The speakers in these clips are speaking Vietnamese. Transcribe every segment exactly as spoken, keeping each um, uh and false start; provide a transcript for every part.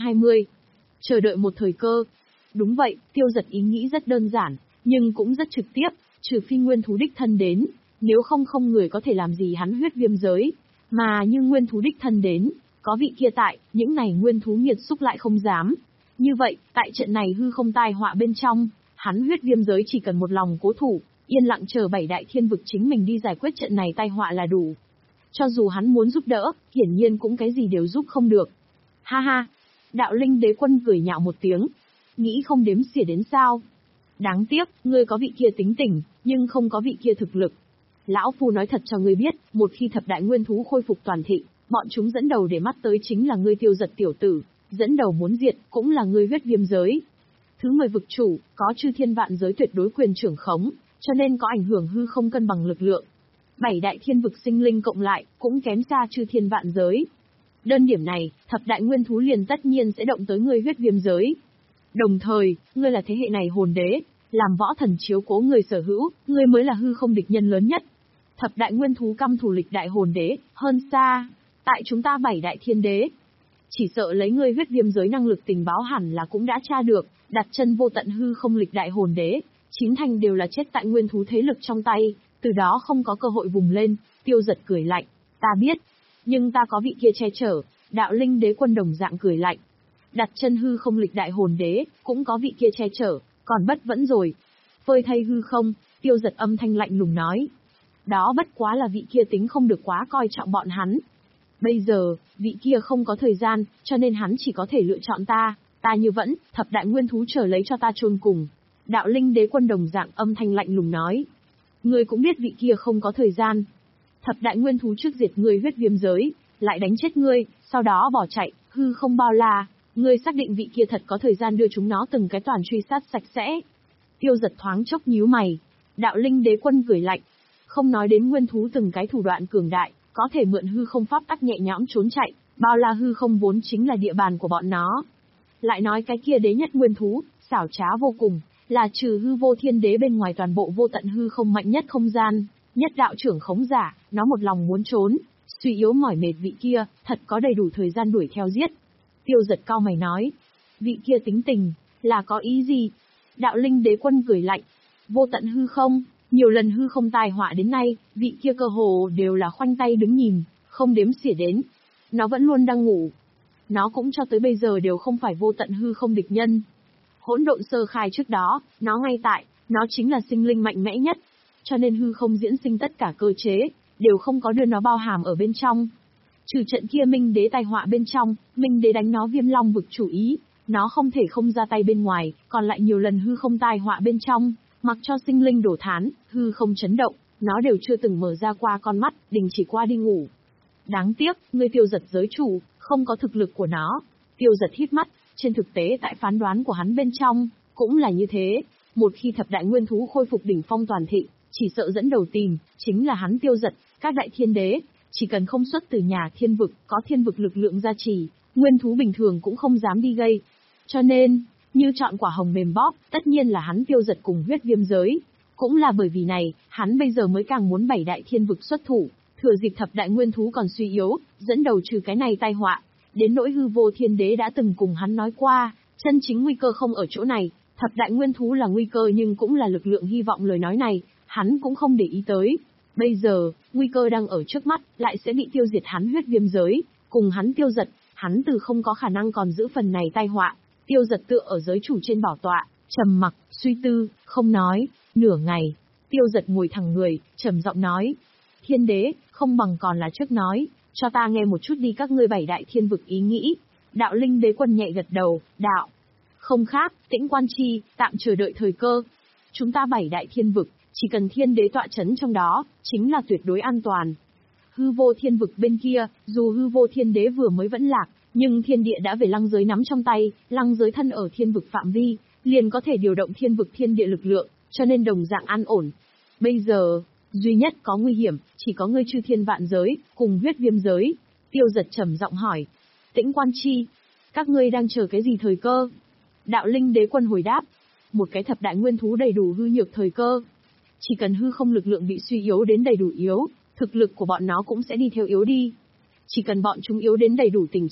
hai mươi. Chờ đợi một thời cơ. Đúng vậy, Tiêu Giật ý nghĩ rất đơn giản, nhưng cũng rất trực tiếp, trừ phi nguyên thú đích thân đến, nếu không không người có thể làm gì hắn huyết viêm giới. Mà như nguyên thú đích thân đến, có vị kia tại, những này nguyên thú nghiệt xúc lại không dám. Như vậy, tại trận này hư không tai họa bên trong, hắn huyết viêm giới chỉ cần một lòng cố thủ, yên lặng chờ bảy đại thiên vực chính mình đi giải quyết trận này tai họa là đủ. Cho dù hắn muốn giúp đỡ, hiển nhiên cũng cái gì đều giúp không được. Ha ha! Đạo Linh Đế Quân cười nhạo một tiếng. Nghĩ không đếm xỉa đến sao? Đáng tiếc, ngươi có vị kia tính tình, nhưng không có vị kia thực lực. Lão Phu nói thật cho ngươi biết, một khi thập đại nguyên thú khôi phục toàn thịnh, bọn chúng dẫn đầu để mắt tới chính là ngươi Tiêu Giật tiểu tử, dẫn đầu muốn diệt, cũng là ngươi huyết viêm giới. Thứ mười vực chủ, có chư thiên vạn giới tuyệt đối quyền trưởng khống, cho nên có ảnh hưởng hư không cân bằng lực lượng. Bảy đại thiên vực sinh linh cộng lại, cũng kém xa chư thiên vạn giới. Đơn điểm này, thập đại nguyên thú liền tất nhiên sẽ động tới ngươi huyết viêm giới. Đồng thời, ngươi là thế hệ này hồn đế, làm võ thần chiếu cố người sở hữu, ngươi mới là hư không địch nhân lớn nhất. Thập đại nguyên thú căm thù lịch đại hồn đế, hơn xa, tại chúng ta bảy đại thiên đế. Chỉ sợ lấy ngươi huyết viêm giới năng lực tình báo hẳn là cũng đã tra được, đặt chân vô tận hư không lịch đại hồn đế, chín thành đều là chết tại nguyên thú thế lực trong tay, từ đó không có cơ hội vùng lên. Tiêu Giật cười lạnh, ta biết, nhưng ta có vị kia che chở. Đạo Linh Đế Quân đồng dạng cười lạnh, đặt chân hư không lịch đại hồn đế, cũng có vị kia che chở, còn bất vẫn rồi. Phơi thay hư không, Tiêu Giật âm thanh lạnh lùng nói. Đó bất quá là vị kia tính không được quá coi trọng bọn hắn. Bây giờ, vị kia không có thời gian, cho nên hắn chỉ có thể lựa chọn ta, ta như vẫn, thập đại nguyên thú chờ lấy cho ta chôn cùng. Đạo Linh Đế Quân đồng dạng âm thanh lạnh lùng nói. Ngươi cũng biết vị kia không có thời gian. Thập đại nguyên thú trước diệt ngươi huyết viêm giới, lại đánh chết ngươi, sau đó bỏ chạy, hư không bao la. Ngươi xác định vị kia thật có thời gian đưa chúng nó từng cái toàn truy sát sạch sẽ. Tiêu Giật thoáng chốc nhíu mày. Đạo Linh Đế Quân cười lạnh. Không nói đến nguyên thú từng cái thủ đoạn cường đại, có thể mượn hư không pháp tắc nhẹ nhõm trốn chạy, bao la hư không vốn chính là địa bàn của bọn nó. Lại nói cái kia đế nhất nguyên thú, xảo trá vô cùng, là trừ hư vô thiên đế bên ngoài toàn bộ vô tận hư không mạnh nhất không gian, nhất đạo trưởng khống giả, nó một lòng muốn trốn, suy yếu mỏi mệt vị kia, thật có đầy đủ thời gian đuổi theo giết. Tiêu Giật cau mày nói, vị kia tính tình, là có ý gì? Đạo Linh Đế Quân cười lạnh, vô tận hư không, nhiều lần hư không tai họa đến nay, vị kia cơ hồ đều là khoanh tay đứng nhìn, không đếm xỉa đến. Nó vẫn luôn đang ngủ. Nó cũng cho tới bây giờ đều không phải vô tận hư không địch nhân. Hỗn độn sơ khai trước đó, nó ngay tại, nó chính là sinh linh mạnh mẽ nhất. Cho nên hư không diễn sinh tất cả cơ chế, đều không có đưa nó bao hàm ở bên trong. Trừ trận kia Minh Đế tai họa bên trong, Minh Đế đánh nó Viêm Long vực chủ ý, nó không thể không ra tay bên ngoài, còn lại nhiều lần hư không tai họa bên trong, mặc cho sinh linh đổ thán, hư không chấn động, nó đều chưa từng mở ra qua con mắt, đình chỉ qua đi ngủ. Đáng tiếc, ngươi Tiêu Giật giới chủ, không có thực lực của nó. Tiêu Giật hít mắt, trên thực tế tại phán đoán của hắn bên trong, cũng là như thế. Một khi thập đại nguyên thú khôi phục đỉnh phong toàn thịnh, chỉ sợ dẫn đầu tìm, chính là hắn Tiêu Giật, các đại thiên đế, chỉ cần không xuất từ nhà thiên vực, có thiên vực lực lượng gia trì, nguyên thú bình thường cũng không dám đi gây. Cho nên, như chọn quả hồng mềm bóp, tất nhiên là hắn Tiêu Giật cùng huyết viêm giới. Cũng là bởi vì này, hắn bây giờ mới càng muốn bảy đại thiên vực xuất thủ, thừa dịp thập đại nguyên thú còn suy yếu, dẫn đầu trừ cái này tai họa. Đến nỗi hư vô thiên đế đã từng cùng hắn nói qua, chân chính nguy cơ không ở chỗ này, thập đại nguyên thú là nguy cơ nhưng cũng là lực lượng hy vọng, lời nói này, hắn cũng không để ý tới. Bây giờ, nguy cơ đang ở trước mắt, lại sẽ bị tiêu diệt hắn huyết viêm giới, cùng hắn Tiêu Giật, hắn từ không có khả năng còn giữ phần này tai họa. Tiêu Giật tựa ở giới chủ trên bảo tọa, trầm mặc, suy tư, không nói. Nửa ngày, Tiêu Giật ngồi thẳng người, trầm giọng nói: Thiên đế, không bằng còn là trước nói, cho ta nghe một chút đi các ngươi bảy đại thiên vực ý nghĩ. Đạo Linh Đế Quân nhẹ gật đầu, đạo: Không khác, Tĩnh Quan Chi, tạm chờ đợi thời cơ. Chúng ta bảy đại thiên vực, chỉ cần thiên đế tọa chấn trong đó, chính là tuyệt đối an toàn. Hư vô thiên vực bên kia, dù hư vô thiên đế vừa mới vẫn lạc, nhưng thiên địa đã về lăng giới nắm trong tay, lăng giới thân ở thiên vực phạm vi, liền có thể điều động thiên vực thiên địa lực lượng, cho nên đồng dạng an ổn. Bây giờ, duy nhất có nguy hiểm, chỉ có ngươi chư thiên vạn giới, cùng huyết viêm giới. Tiêu Giật trầm giọng hỏi: Tĩnh Quan Chi, các ngươi đang chờ cái gì thời cơ? Đạo Linh Đế Quân hồi đáp: Một cái thập đại nguyên thú đầy đủ hư nhược thời cơ. Chỉ cần hư không lực lượng bị suy yếu đến đầy đủ yếu, thực lực của bọn nó cũng sẽ đi theo yếu đi. Chỉ cần bọn chúng yếu đến đầy đủ tình trạng,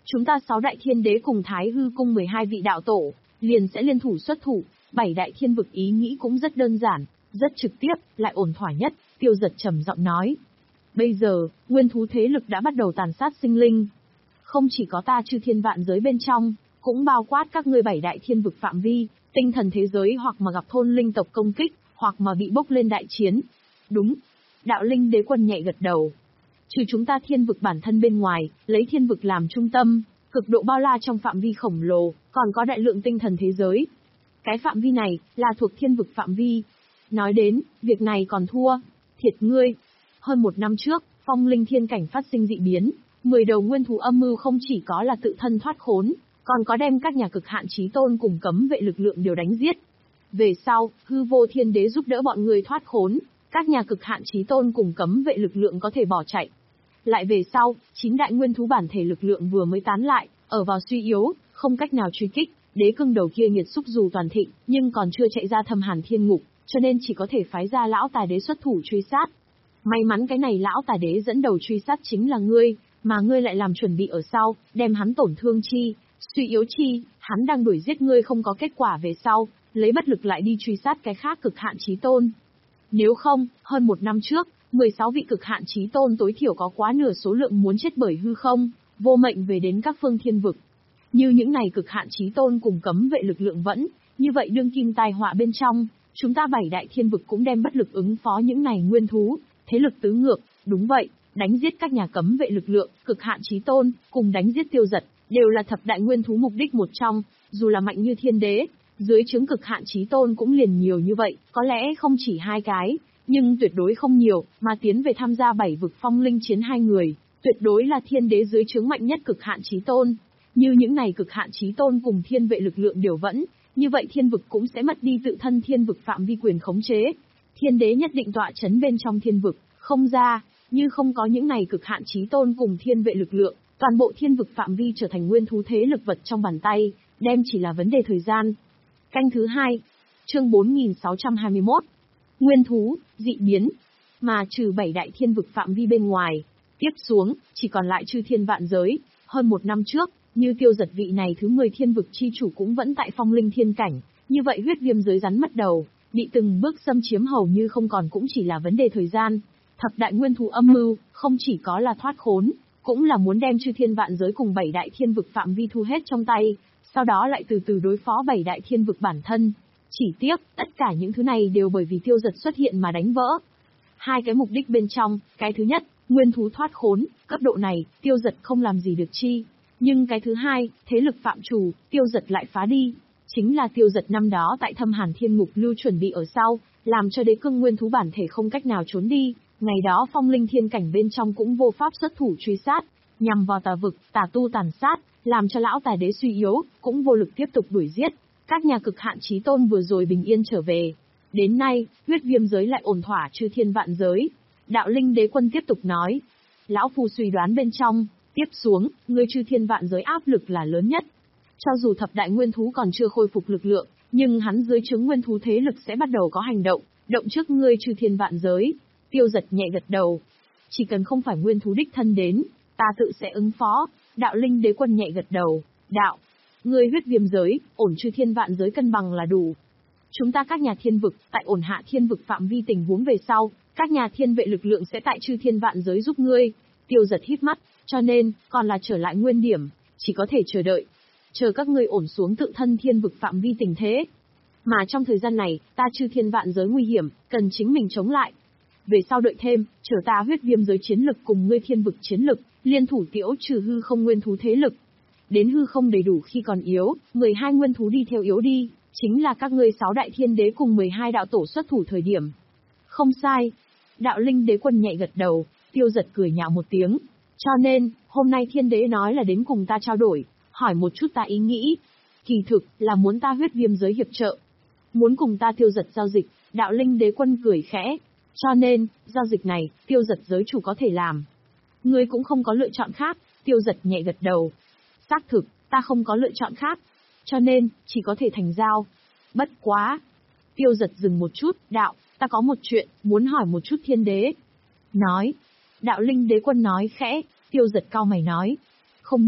Chúng ta sáu đại thiên đế cùng Thái Hư cung mười hai vị đạo tổ, liền sẽ liên thủ xuất thủ, bảy đại thiên vực ý nghĩ cũng rất đơn giản, rất trực tiếp, lại ổn thỏa nhất, Tiêu Giật trầm giọng nói. Bây giờ, nguyên thú thế lực đã bắt đầu tàn sát sinh linh. Không chỉ có ta chư thiên vạn giới bên trong, cũng bao quát các ngươi bảy đại thiên vực phạm vi, tinh thần thế giới hoặc mà gặp thôn linh tộc công kích, hoặc mà bị bốc lên đại chiến. Đúng. Đạo linh đế quân nhẹ gật đầu. Trừ chúng ta thiên vực bản thân bên ngoài, lấy thiên vực làm trung tâm, cực độ bao la trong phạm vi khổng lồ, còn có đại lượng tinh thần thế giới. Cái phạm vi này, là thuộc thiên vực phạm vi. Nói đến, việc này còn thua. Thiệt ngươi. Hơn một năm trước, phong linh thiên cảnh phát sinh dị biến, mười đầu nguyên thú âm mưu không chỉ có là tự thân thoát khốn, còn có đem các nhà cực hạn chí tôn cùng cấm vệ lực lượng đều đánh giết. Về sau, hư vô thiên đế giúp đỡ bọn người thoát khốn, các nhà cực hạn chí tôn cùng cấm vệ lực lượng có thể bỏ chạy. Lại về sau, chín đại nguyên thú bản thể lực lượng vừa mới tán lại, ở vào suy yếu, không cách nào truy kích, đế cưng đầu kia nghiệt xúc dù toàn thịnh, nhưng còn chưa chạy ra thâm hàn thiên ngục, cho nên chỉ có thể phái ra lão tài đế xuất thủ truy sát. May mắn cái này lão tài đế dẫn đầu truy sát chính là ngươi, mà ngươi lại làm chuẩn bị ở sau, đem hắn tổn thương chi, suy yếu chi, hắn đang đuổi giết ngươi không có kết quả về sau, lấy bất lực lại đi truy sát cái khác cực hạn chí tôn. Nếu không, hơn một năm trước, mười sáu vị cực hạn chí tôn tối thiểu có quá nửa số lượng muốn chết bởi hư không, vô mệnh về đến các phương thiên vực. Như những này cực hạn chí tôn cùng cấm vệ lực lượng vẫn, như vậy đương kim tai họa bên trong, chúng ta bảy đại thiên vực cũng đem bất lực ứng phó những này nguyên thú, thế lực tứ ngược, đúng vậy, đánh giết các nhà cấm vệ lực lượng, cực hạn chí tôn, cùng đánh giết Tiêu Giật, đều là thập đại nguyên thú mục đích một trong, dù là mạnh như thiên đế, dưới trướng cực hạn chí tôn cũng liền nhiều như vậy, có lẽ không chỉ hai cái, nhưng tuyệt đối không nhiều, mà tiến về tham gia bảy vực phong linh chiến hai người, tuyệt đối là thiên đế dưới trướng mạnh nhất cực hạn chí tôn. Như những này cực hạn chí tôn cùng thiên vệ lực lượng đều vẫn, như vậy thiên vực cũng sẽ mất đi tự thân thiên vực phạm vi quyền khống chế. Thiên đế nhất định tọa chấn bên trong thiên vực, không ra, như không có những này cực hạn chí tôn cùng thiên vệ lực lượng, toàn bộ thiên vực phạm vi trở thành nguyên thú thế lực vật trong bàn tay, đem chỉ là vấn đề thời gian. Canh thứ hai, chương bốn nghìn sáu trăm hai mươi mốt. Nguyên thú, dị biến. Mà trừ bảy đại thiên vực phạm vi bên ngoài, tiếp xuống, chỉ còn lại chư thiên vạn giới. Hơn một năm trước, như Tiêu Giật vị này thứ mười thiên vực chi chủ cũng vẫn tại phong linh thiên cảnh, như vậy huyết viêm giới rắn mất đầu, bị từng bước xâm chiếm hầu như không còn cũng chỉ là vấn đề thời gian. Thập đại nguyên thú âm mưu, không chỉ có là thoát khốn, cũng là muốn đem chư thiên vạn giới cùng bảy đại thiên vực phạm vi thu hết trong tay, sau đó lại từ từ đối phó bảy đại thiên vực bản thân. Chỉ tiếc, tất cả những thứ này đều bởi vì Tiêu Giật xuất hiện mà đánh vỡ. Hai cái mục đích bên trong, cái thứ nhất, nguyên thú thoát khốn, cấp độ này, Tiêu Giật không làm gì được chi. Nhưng cái thứ hai, thế lực phạm chủ, Tiêu Giật lại phá đi. Chính là Tiêu Giật năm đó tại thâm hàn thiên ngục lưu chuẩn bị ở sau, làm cho đế cưng nguyên thú bản thể không cách nào trốn đi. Ngày đó phong linh thiên cảnh bên trong cũng vô pháp xuất thủ truy sát, nhằm vào tà vực, tà tu tàn sát, làm cho lão tài đế suy yếu, cũng vô lực tiếp tục đuổi giết. Các nhà cực hạn chí tôn vừa rồi bình yên trở về. Đến nay, huyết viêm giới lại ổn thỏa chư thiên vạn giới. Đạo linh đế quân tiếp tục nói. Lão phu suy đoán bên trong, tiếp xuống, người chư thiên vạn giới áp lực là lớn nhất. Cho dù thập đại nguyên thú còn chưa khôi phục lực lượng, nhưng hắn dưới trướng nguyên thú thế lực sẽ bắt đầu có hành động, động trước ngươi chư thiên vạn giới. Tiêu Giật nhẹ gật đầu. Chỉ cần không phải nguyên thú đích thân đến, ta tự sẽ ứng phó. Đạo linh đế quân nhẹ gật đầu. Đạo, ngươi huyết viêm giới, ổn chư thiên vạn giới cân bằng là đủ. Chúng ta các nhà thiên vực, tại ổn hạ thiên vực phạm vi tình huống về sau, các nhà thiên vệ lực lượng sẽ tại chư thiên vạn giới giúp ngươi. Tiêu Giật hít mắt, cho nên, còn là trở lại nguyên điểm, chỉ có thể chờ đợi. Chờ các ngươi ổn xuống tự thân thiên vực phạm vi tình thế. Mà trong thời gian này, ta chư thiên vạn giới nguy hiểm, cần chính mình chống lại. Về sau đợi thêm, chờ ta huyết viêm giới chiến lực cùng ngươi thiên vực chiến lực, liên thủ tiễu trừ hư không nguyên thú thế lực. Đến hư không đầy đủ khi còn yếu, mười hai nguyên thú đi theo yếu đi, chính là các ngươi sáu đại thiên đế cùng mười hai đạo tổ xuất thủ thời điểm. Không sai. Đạo linh đế quân nhẹ gật đầu, Tiêu Giật cười nhạo một tiếng. Cho nên, hôm nay thiên đế nói là đến cùng ta trao đổi, hỏi một chút ta ý nghĩ. Kỳ thực, là muốn ta huyết viêm giới hiệp trợ. Muốn cùng ta Tiêu Giật giao dịch, đạo linh đế quân cười khẽ. Cho nên, giao dịch này, Tiêu Giật giới chủ có thể làm. Ngươi cũng không có lựa chọn khác, Tiêu Giật nhẹ gật đầu. Xác thực, ta không có lựa chọn khác. Cho nên, chỉ có thể thành giao. Bất quá. Tiêu Giật dừng một chút, đạo, ta có một chuyện, muốn hỏi một chút thiên đế. Nói. Đạo linh đế quân nói khẽ, Tiêu Giật cau mày nói. Không biết.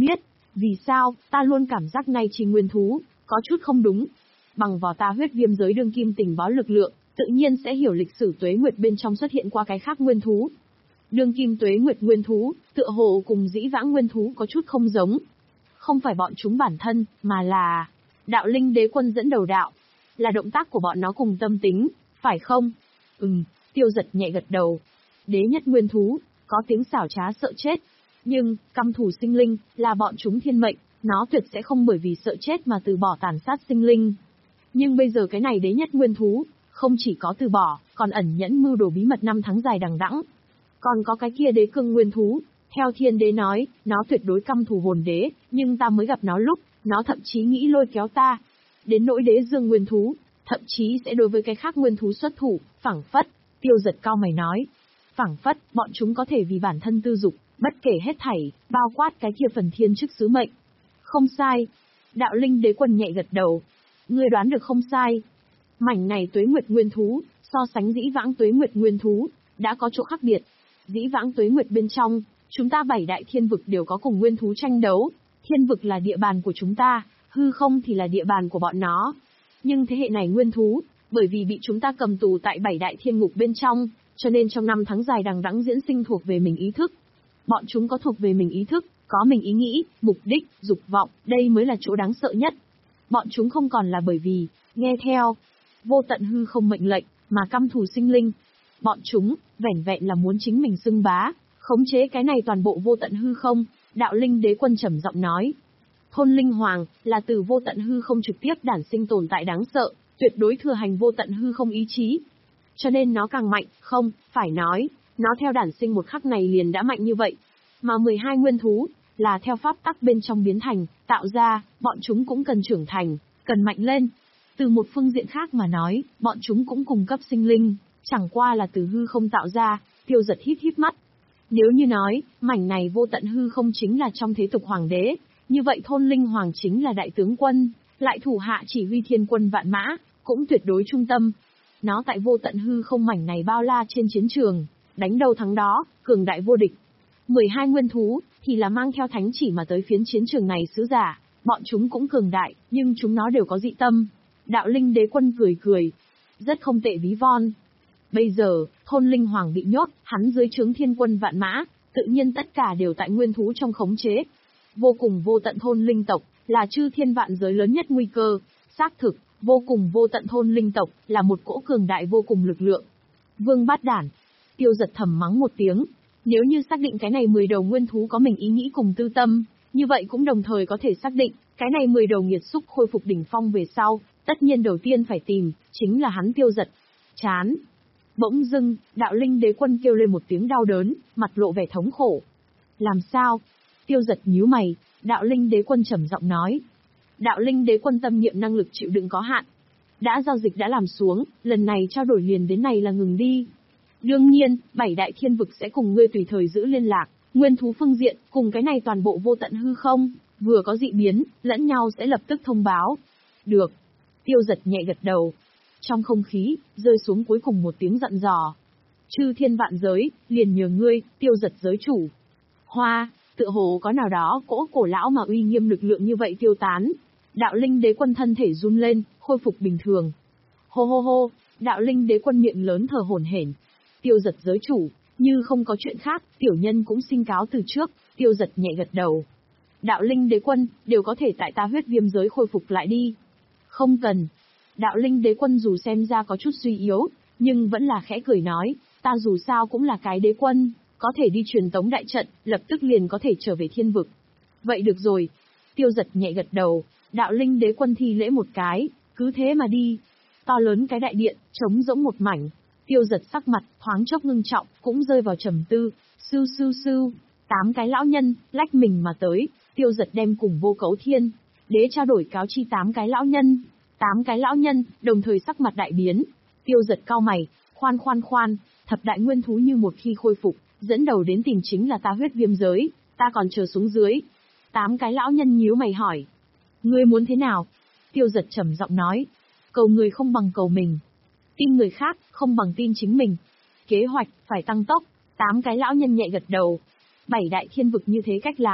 Vì sao, ta luôn cảm giác này chỉ nguyên thú, có chút không đúng. Bằng vào ta huyết viêm giới đương kim tình báo lực lượng, tự nhiên sẽ hiểu lịch sử tuế nguyệt bên trong xuất hiện qua cái khác nguyên thú. Đương kim tuế nguyệt nguyên thú, tựa hồ cùng dĩ vãng nguyên thú có chút không giống. Không phải bọn chúng bản thân, mà là đạo linh đế quân dẫn đầu đạo. Là động tác của bọn nó cùng tâm tính, phải không? Ừm, Tiêu Giật nhẹ gật đầu. Đế nhất nguyên thú, có tiếng xảo trá sợ chết. Nhưng, căm thù sinh linh, là bọn chúng thiên mệnh, nó tuyệt sẽ không bởi vì sợ chết mà từ bỏ tàn sát sinh linh. Nhưng bây giờ cái này đế nhất nguyên thú, không chỉ có từ bỏ, còn ẩn nhẫn mưu đồ bí mật năm tháng dài đằng đẵng. Còn có cái kia đế cương nguyên thú, theo thiên đế nói, nó tuyệt đối căm thù hồn đế, nhưng ta mới gặp nó lúc, nó thậm chí nghĩ lôi kéo ta. Đến nỗi đế dương nguyên thú, thậm chí sẽ đối với cái khác nguyên thú xuất thủ, phảng phất. Tiêu Giật cao mày nói, phảng phất, bọn chúng có thể vì bản thân tư dục, bất kể hết thảy, bao quát cái kia phần thiên chức sứ mệnh. Không sai. Đạo linh đế quân nhẹ gật đầu. Ngươi đoán được không sai. Mảnh này tuế nguyệt nguyên thú, so sánh dĩ vãng tuế nguyệt nguyên thú, đã có chỗ khác biệt. Dĩ vãng tuế nguyệt bên trong, chúng ta bảy đại thiên vực đều có cùng nguyên thú tranh đấu. Thiên vực là địa bàn của chúng ta, hư không thì là địa bàn của bọn nó. Nhưng thế hệ này nguyên thú, bởi vì bị chúng ta cầm tù tại bảy đại thiên ngục bên trong, cho nên trong năm tháng dài đằng đẵng diễn sinh thuộc về mình ý thức. Bọn chúng có thuộc về mình ý thức, có mình ý nghĩ, mục đích, dục vọng, đây mới là chỗ đáng sợ nhất. Bọn chúng không còn là bởi vì, nghe theo, vô tận hư không mệnh lệnh, mà căm thù sinh linh. Bọn chúng, vẻn vẹn là muốn chính mình xưng bá, khống chế cái này toàn bộ vô tận hư không, đạo linh đế quân trầm giọng nói. Thôn linh hoàng, là từ vô tận hư không trực tiếp đản sinh tồn tại đáng sợ, tuyệt đối thừa hành vô tận hư không ý chí. Cho nên nó càng mạnh, không, phải nói, nó theo đản sinh một khắc này liền đã mạnh như vậy. Mà mười hai nguyên thú, là theo pháp tắc bên trong biến thành, tạo ra, bọn chúng cũng cần trưởng thành, cần mạnh lên. Từ một phương diện khác mà nói, bọn chúng cũng cùng cấp sinh linh, chẳng qua là từ hư không tạo ra. Tiêu Giật híp híp mắt. Nếu như nói, mảnh này vô tận hư không chính là trong thế tục hoàng đế, như vậy thôn linh hoàng chính là đại tướng quân, lại thủ hạ chỉ huy thiên quân vạn mã, cũng tuyệt đối trung tâm. Nó tại vô tận hư không mảnh này bao la trên chiến trường, đánh đầu thắng đó, cường đại vô địch. mười hai nguyên thú, thì là mang theo thánh chỉ mà tới phiến chiến trường này sứ giả, bọn chúng cũng cường đại, nhưng chúng nó đều có dị tâm. Đạo linh đế quân cười cười, rất không tệ ví von. Bây giờ, thôn linh hoàng bị nhốt, hắn dưới trướng thiên quân vạn mã, tự nhiên tất cả đều tại nguyên thú trong khống chế. Vô cùng vô tận thôn linh tộc, là chư thiên vạn giới lớn nhất nguy cơ, xác thực, vô cùng vô tận thôn linh tộc, là một cỗ cường đại vô cùng lực lượng. Vương bát đản, Tiêu Giật thầm mắng một tiếng, nếu như xác định cái này mười đầu nguyên thú có mình ý nghĩ cùng tư tâm, như vậy cũng đồng thời có thể xác định, cái này mười đầu nghiệt xúc khôi phục đỉnh phong về sau, tất nhiên đầu tiên phải tìm, chính là hắn Tiêu Giật. Chán. Bỗng dưng, đạo linh đế quân kêu lên một tiếng đau đớn, mặt lộ vẻ thống khổ. Làm sao? Tiêu Giật nhíu mày, đạo linh đế quân trầm giọng nói. Đạo linh đế quân tâm niệm năng lực chịu đựng có hạn. Đã giao dịch đã làm xuống, lần này trao đổi liền đến này là ngừng đi. Đương nhiên, bảy đại thiên vực sẽ cùng ngươi tùy thời giữ liên lạc, nguyên thú phương diện, cùng cái này toàn bộ vô tận hư không, vừa có dị biến, lẫn nhau sẽ lập tức thông báo. Được. Tiêu Giật nhẹ gật đầu. Trong không khí, rơi xuống cuối cùng một tiếng giận dò. Chư thiên vạn giới, liền nhờ ngươi, Tiêu Giật giới chủ. Hoa, tựa hồ có nào đó cỗ cổ lão mà uy nghiêm lực lượng như vậy tiêu tán. Đạo linh đế quân thân thể run lên, khôi phục bình thường. Hô hô hô, đạo linh đế quân miệng lớn thở hổn hển. Tiêu Giật giới chủ, như không có chuyện khác, tiểu nhân cũng xin cáo từ trước. Tiêu Giật nhẹ gật đầu. Đạo linh đế quân, đều có thể tại ta huyết viêm giới khôi phục lại đi. Không cần. Đạo linh đế quân dù xem ra có chút suy yếu, nhưng vẫn là khẽ cười nói, ta dù sao cũng là cái đế quân, có thể đi truyền tống đại trận, lập tức liền có thể trở về thiên vực. Vậy được rồi. Tiêu Giật nhẹ gật đầu, đạo linh đế quân thi lễ một cái, cứ thế mà đi. To lớn cái đại điện, trống rỗng một mảnh. Tiêu Giật sắc mặt, thoáng chốc ngưng trọng, cũng rơi vào trầm tư. Sưu sưu sưu, tám cái lão nhân, lách mình mà tới. Tiêu Giật đem cùng Vô Cấu Thiên đế trao đổi cáo chi tám cái lão nhân. Tám cái lão nhân, đồng thời sắc mặt đại biến. Tiêu Giật cau mày, khoan khoan khoan, thập đại nguyên thú như một khi khôi phục, dẫn đầu đến tìm chính là ta huyết viêm giới, ta còn chờ xuống dưới. Tám cái lão nhân nhíu mày hỏi. Ngươi muốn thế nào? Tiêu Giật trầm giọng nói. Cầu người không bằng cầu mình. Tin người khác, không bằng tin chính mình. Kế hoạch, phải tăng tốc. Tám cái lão nhân nhẹ gật đầu. Bảy đại thiên vực như thế cách làm,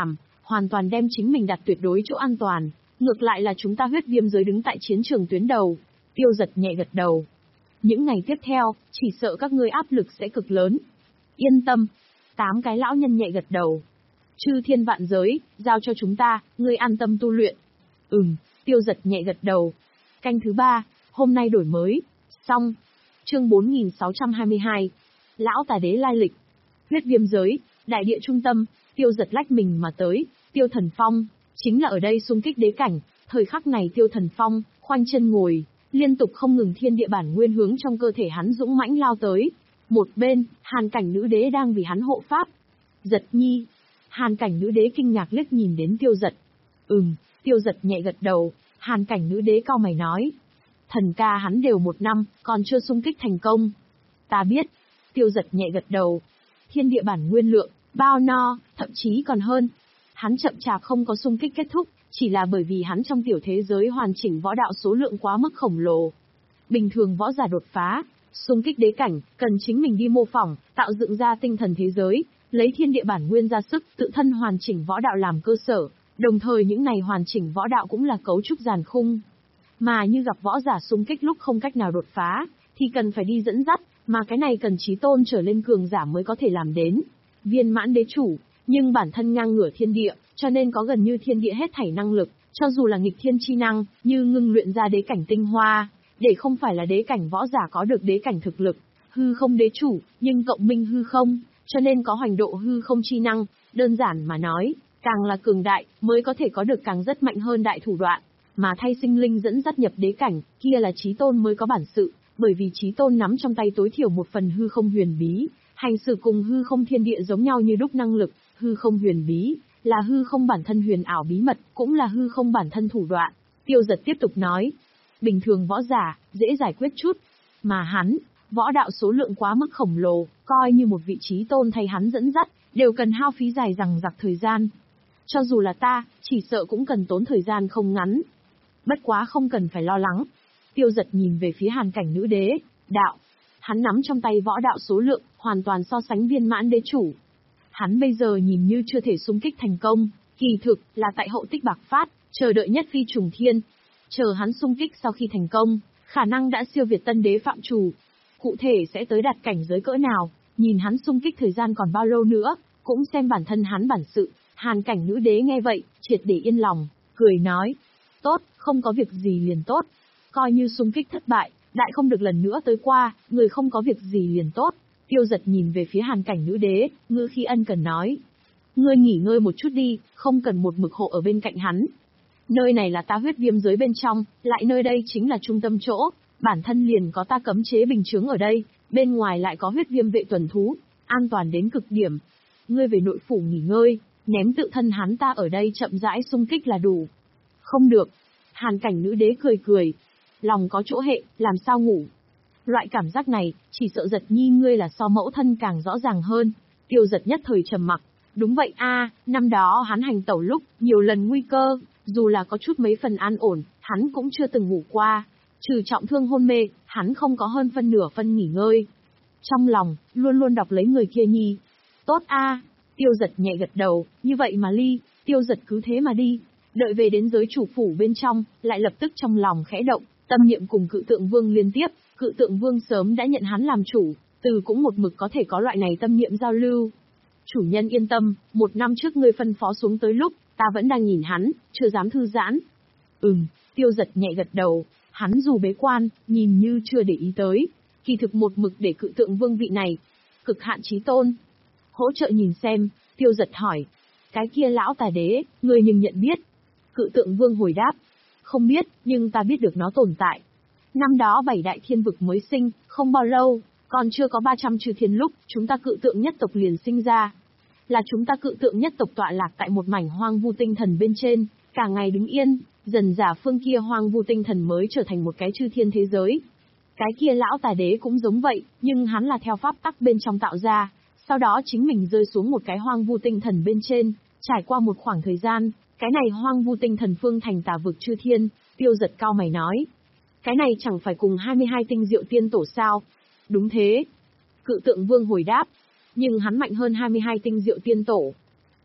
hoàn toàn đem chính mình đặt tuyệt đối chỗ an toàn, ngược lại là chúng ta huyết viêm giới đứng tại chiến trường tuyến đầu. Tiêu Giật nhẹ gật đầu. Những ngày tiếp theo, chỉ sợ các ngươi áp lực sẽ cực lớn. Yên tâm. Tám cái lão nhân nhẹ gật đầu. Chư thiên vạn giới, giao cho chúng ta, ngươi an tâm tu luyện. Ừm, Tiêu Giật nhẹ gật đầu. Canh thứ ba, hôm nay đổi mới. Xong. Chương bốn nghìn sáu trăm hai mươi hai. Lão Tà Đế lai lịch. Huyết viêm giới, đại địa trung tâm, Tiêu Giật lách mình mà tới, Tiêu Thần Phong, chính là ở đây xung kích đế cảnh. Thời khắc này Tiêu Thần Phong, khoanh chân ngồi, liên tục không ngừng thiên địa bản nguyên hướng trong cơ thể hắn dũng mãnh lao tới. Một bên, Hàn Cảnh Nữ Đế đang vì hắn hộ pháp. Giật nhi. Hàn Cảnh Nữ Đế kinh ngạc liếc nhìn đến Tiêu Giật. Ừm, Tiêu Giật nhẹ gật đầu. Hàn Cảnh Nữ Đế cau mày nói. Thần ca hắn đều một năm, còn chưa xung kích thành công. Ta biết. Tiêu Giật nhẹ gật đầu. Thiên địa bản nguyên lượng, bao no, thậm chí còn hơn. Hắn chậm chạp không có xung kích kết thúc, chỉ là bởi vì hắn trong tiểu thế giới hoàn chỉnh võ đạo số lượng quá mức khổng lồ. Bình thường võ giả đột phá, xung kích đế cảnh, cần chính mình đi mô phỏng, tạo dựng ra tinh thần thế giới, lấy thiên địa bản nguyên ra sức, tự thân hoàn chỉnh võ đạo làm cơ sở, đồng thời những này hoàn chỉnh võ đạo cũng là cấu trúc giàn khung. Mà như gặp võ giả xung kích lúc không cách nào đột phá, thì cần phải đi dẫn dắt, mà cái này cần chí tôn trở lên cường giả mới có thể làm đến. Viên mãn đế chủ, nhưng bản thân ngang ngửa thiên địa, cho nên có gần như thiên địa hết thảy năng lực, cho dù là nghịch thiên chi năng, như ngưng luyện ra đế cảnh tinh hoa, để không phải là đế cảnh võ giả có được đế cảnh thực lực, hư không đế chủ, nhưng cộng minh hư không, cho nên có hoành độ hư không chi năng, đơn giản mà nói, càng là cường đại, mới có thể có được càng rất mạnh hơn đại thủ đoạn, mà thay sinh linh dẫn dắt nhập đế cảnh, kia là chí tôn mới có bản sự, bởi vì chí tôn nắm trong tay tối thiểu một phần hư không huyền bí, hành xử cùng hư không thiên địa giống nhau như đúc năng lực, hư không huyền bí, là hư không bản thân huyền ảo bí mật, cũng là hư không bản thân thủ đoạn. Tiêu Giật tiếp tục nói, bình thường võ giả, dễ giải quyết chút, mà hắn, võ đạo số lượng quá mức khổng lồ, coi như một vị trí tôn thay hắn dẫn dắt, đều cần hao phí dài dằng dặc thời gian. Cho dù là ta, chỉ sợ cũng cần tốn thời gian không ngắn. Bất quá không cần phải lo lắng. Tiêu Giật nhìn về phía Hàn Cảnh Nữ Đế, đạo. Hắn nắm trong tay võ đạo số lượng, hoàn toàn so sánh viên mãn đế chủ. Hắn bây giờ nhìn như chưa thể xung kích thành công, kỳ thực là tại hậu tích bạc phát, chờ đợi nhất phi trùng thiên. Chờ hắn xung kích sau khi thành công, khả năng đã siêu việt tân đế phạm chủ. Cụ thể sẽ tới đạt cảnh giới cỡ nào, nhìn hắn xung kích thời gian còn bao lâu nữa, cũng xem bản thân hắn bản sự. Hàn Cảnh Nữ Đế nghe vậy, triệt để yên lòng, cười nói. Tốt, không có việc gì liền tốt. Coi như xung kích thất bại, đại không được lần nữa tới qua, người không có việc gì liền tốt. Tiêu Giật nhìn về phía Hàn Cảnh Nữ Đế, ngữ khí ân cần nói. Ngươi nghỉ ngơi một chút đi, không cần một mực hộ ở bên cạnh hắn. Nơi này là ta huyết viêm giới bên trong, lại nơi đây chính là trung tâm chỗ, bản thân liền có ta cấm chế bình chướng ở đây, bên ngoài lại có huyết viêm vệ tuần thú, an toàn đến cực điểm. Ngươi về nội phủ nghỉ ngơi, ném tự thân hắn ta ở đây chậm rãi xung kích là đủ. Không được. Hàn Cảnh Nữ Đế cười cười. Lòng có chỗ hệ, làm sao ngủ. Loại cảm giác này, chỉ sợ Giật nhi ngươi là so mẫu thân càng rõ ràng hơn. Tiêu Giật nhất thời trầm mặc. Đúng vậy a, năm đó hắn hành tẩu lúc, nhiều lần nguy cơ, dù là có chút mấy phần an ổn, hắn cũng chưa từng ngủ qua. Trừ trọng thương hôn mê, hắn không có hơn phân nửa phân nghỉ ngơi. Trong lòng, luôn luôn đọc lấy người kia nhi. Tốt a, Tiêu Giật nhẹ gật đầu, như vậy mà ly, Tiêu Giật cứ thế mà đi. Đợi về đến giới chủ phủ bên trong, lại lập tức trong lòng khẽ động, tâm niệm cùng Cự Tượng Vương liên tiếp, Cự Tượng Vương sớm đã nhận hắn làm chủ, từ cũng một mực có thể có loại này tâm niệm giao lưu. Chủ nhân yên tâm, một năm trước ngươi phân phó xuống tới lúc, ta vẫn đang nhìn hắn, chưa dám thư giãn. Ừm, Tiêu Giật nhẹ gật đầu, hắn dù bế quan, nhìn như chưa để ý tới, kỳ thực một mực để Cự Tượng Vương vị này, cực hạn chí tôn. Hỗ trợ nhìn xem, Tiêu Giật hỏi, cái kia lão Tà Đế, ngươi nhưng nhận biết. Cự Tượng Vương hồi đáp, không biết, nhưng ta biết được nó tồn tại. Năm đó bảy đại thiên vực mới sinh, không bao lâu, còn chưa có ba trăm chư thiên lúc, chúng ta Cự Tượng nhất tộc liền sinh ra. Là chúng ta Cự Tượng nhất tộc tọa lạc tại một mảnh hoang vu tinh thần bên trên, cả ngày đứng yên, dần dà phương kia hoang vu tinh thần mới trở thành một cái chư thiên thế giới. Cái kia lão Tà Đế cũng giống vậy, nhưng hắn là theo pháp tắc bên trong tạo ra, sau đó chính mình rơi xuống một cái hoang vu tinh thần bên trên, trải qua một khoảng thời gian, cái này hoang vu tinh thần phương thành tà vực chư thiên. Tiêu Giật cao mày nói, cái này chẳng phải cùng hai mươi hai tinh diệu tiên tổ sao? Đúng thế. Cự Tượng Vương hồi đáp, nhưng hắn mạnh hơn hai mươi hai tinh diệu tiên tổ.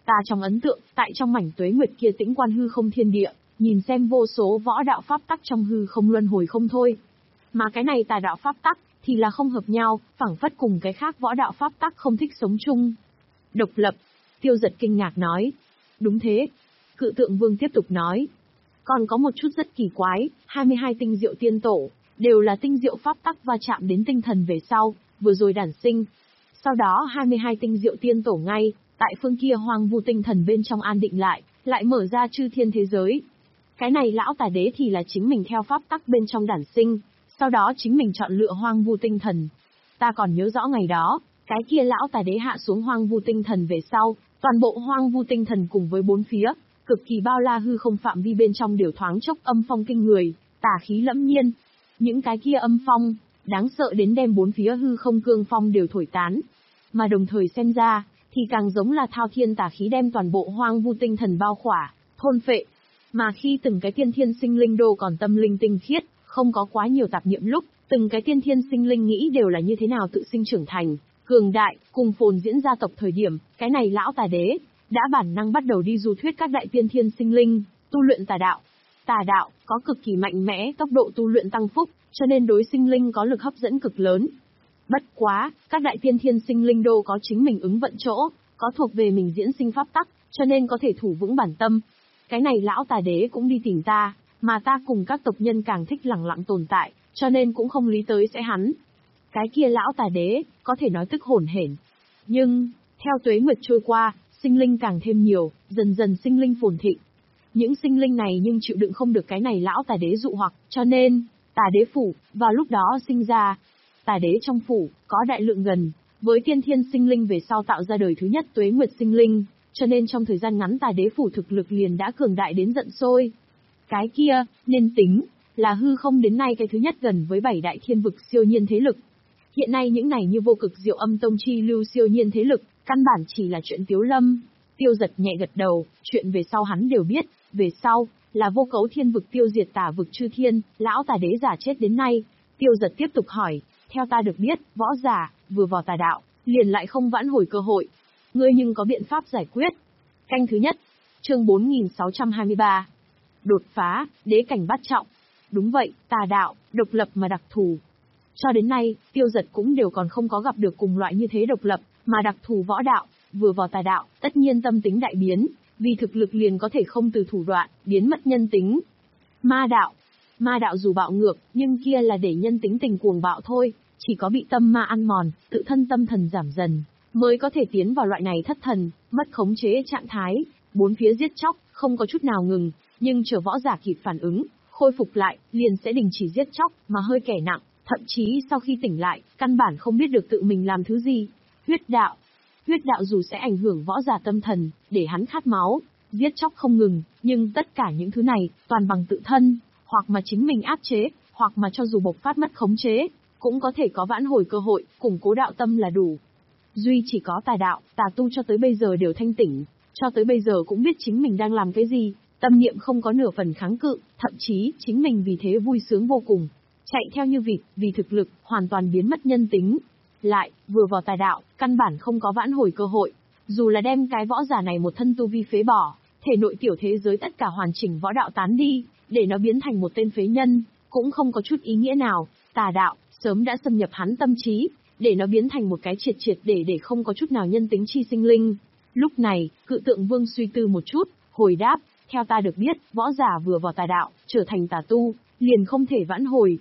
Ta trong ấn tượng, tại trong mảnh tuế nguyệt kia tĩnh quan hư không thiên địa, nhìn xem vô số võ đạo pháp tắc trong hư không luân hồi không thôi. Mà cái này tà đạo pháp tắc, thì là không hợp nhau, phảng phất cùng cái khác võ đạo pháp tắc không thích sống chung. Độc lập, Tiêu Giật kinh ngạc nói. Đúng thế. Cự Tượng Vương tiếp tục nói. Còn có một chút rất kỳ quái, hai mươi hai tinh diệu tiên tổ, đều là tinh diệu pháp tắc va chạm đến tinh thần về sau, vừa rồi đản sinh. Sau đó hai mươi hai tinh diệu tiên tổ ngay, tại phương kia hoang vu tinh thần bên trong an định lại, lại mở ra chư thiên thế giới. Cái này lão tà đế thì là chính mình theo pháp tắc bên trong đản sinh, sau đó chính mình chọn lựa hoang vu tinh thần. Ta còn nhớ rõ ngày đó, cái kia lão tà đế hạ xuống hoang vu tinh thần về sau, toàn bộ hoang vu tinh thần cùng với bốn phía, cực kỳ bao la hư không phạm vi bên trong đều thoáng chốc âm phong kinh người, tà khí lẫm nhiên. Những cái kia âm phong, đáng sợ đến đem bốn phía hư không cương phong đều thổi tán. Mà đồng thời xem ra, thì càng giống là thao thiên tà khí đem toàn bộ hoang vu tinh thần bao khỏa, thôn phệ. Mà khi từng cái tiên thiên sinh linh đô còn tâm linh tinh khiết, không có quá nhiều tạp niệm lúc, từng cái tiên thiên sinh linh nghĩ đều là như thế nào tự sinh trưởng thành, cường đại, cùng phồn diễn gia tộc thời điểm, cái này lão tà đế, đã bản năng bắt đầu đi du thuyết các đại tiên thiên sinh linh, tu luyện tà đạo. Tà đạo, có cực kỳ mạnh mẽ tốc độ tu luyện tăng phúc, cho nên đối sinh linh có lực hấp dẫn cực lớn. Bất quá, các đại tiên thiên sinh linh đô có chính mình ứng vận chỗ, có thuộc về mình diễn sinh pháp tắc, cho nên có thể thủ vững bản tâm. Cái này lão tà đế cũng đi tìm ta, mà ta cùng các tộc nhân càng thích lẳng lặng tồn tại, cho nên cũng không lý tới sẽ hắn. Cái kia lão tà đế, có thể nói tức hổn hển. Nhưng, theo tuế nguyệt trôi qua, sinh linh càng thêm nhiều, dần dần sinh linh phồn thịnh. Những sinh linh này nhưng chịu đựng không được cái này lão tà đế dụ hoặc, cho nên, tà đế phủ, vào lúc đó sinh ra. Tà đế trong phủ, có đại lượng gần, với tiên thiên sinh linh về sau tạo ra đời thứ nhất tuế nguyệt sinh linh, cho nên trong thời gian ngắn tà đế phủ thực lực liền đã cường đại đến giận sôi. Cái kia, nên tính, là hư không đến nay cái thứ nhất gần với bảy đại thiên vực siêu nhiên thế lực. Hiện nay những này như vô cực diệu âm tông chi lưu siêu nhiên thế lực, căn bản chỉ là chuyện tiếu lâm. Tiêu Giật nhẹ gật đầu, chuyện về sau hắn đều biết, về sau, là vô cấu thiên vực tiêu diệt tà vực chư thiên, lão tà đế giả chết đến nay. Tiêu Giật tiếp tục hỏi, theo ta được biết, võ giả, vừa vào tà đạo, liền lại không vãn hồi cơ hội. Ngươi nhưng có biện pháp giải quyết. Canh thứ nhất, chương bốn nghìn sáu trăm hai mươi ba. Đột phá, đế cảnh bát trọng. Đúng vậy, tà đạo, độc lập mà đặc thù. Cho đến nay, Tiêu Giật cũng đều còn không có gặp được cùng loại như thế độc lập, mà đặc thù võ đạo, vừa vào tà đạo, tất nhiên tâm tính đại biến, vì thực lực liền có thể không từ thủ đoạn, biến mất nhân tính. Ma đạo. Ma đạo dù bạo ngược, nhưng kia là để nhân tính tình cuồng bạo thôi, chỉ có bị tâm ma ăn mòn, tự thân tâm thần giảm dần, mới có thể tiến vào loại này thất thần, mất khống chế trạng thái, bốn phía giết chóc, không có chút nào ngừng, nhưng chờ võ giả kịp phản ứng, khôi phục lại, liền sẽ đình chỉ giết chóc, mà hơi kẻ nặng, thậm chí sau khi tỉnh lại, căn bản không biết được tự mình làm thứ gì. Huyết đạo. Huyết đạo dù sẽ ảnh hưởng võ giả tâm thần, để hắn khát máu, giết chóc không ngừng, nhưng tất cả những thứ này, toàn bằng tự thân, hoặc mà chính mình áp chế, hoặc mà cho dù bộc phát mất khống chế, cũng có thể có vãn hồi cơ hội, củng cố đạo tâm là đủ. Duy chỉ có tà đạo, tà tu cho tới bây giờ đều thanh tỉnh, cho tới bây giờ cũng biết chính mình đang làm cái gì, tâm niệm không có nửa phần kháng cự, thậm chí chính mình vì thế vui sướng vô cùng, chạy theo như vịt, vì thực lực, hoàn toàn biến mất nhân tính. Lại, vừa vào tà đạo, căn bản không có vãn hồi cơ hội, dù là đem cái võ giả này một thân tu vi phế bỏ, thể nội tiểu thế giới tất cả hoàn chỉnh võ đạo tán đi, để nó biến thành một tên phế nhân, cũng không có chút ý nghĩa nào. Tà đạo sớm đã xâm nhập hắn tâm trí, để nó biến thành một cái triệt triệt để để không có chút nào nhân tính chi sinh linh. Lúc này, Cự Tượng Vương suy tư một chút, hồi đáp, theo ta được biết, võ giả vừa vào tà đạo, trở thành tà tu, liền không thể vãn hồi.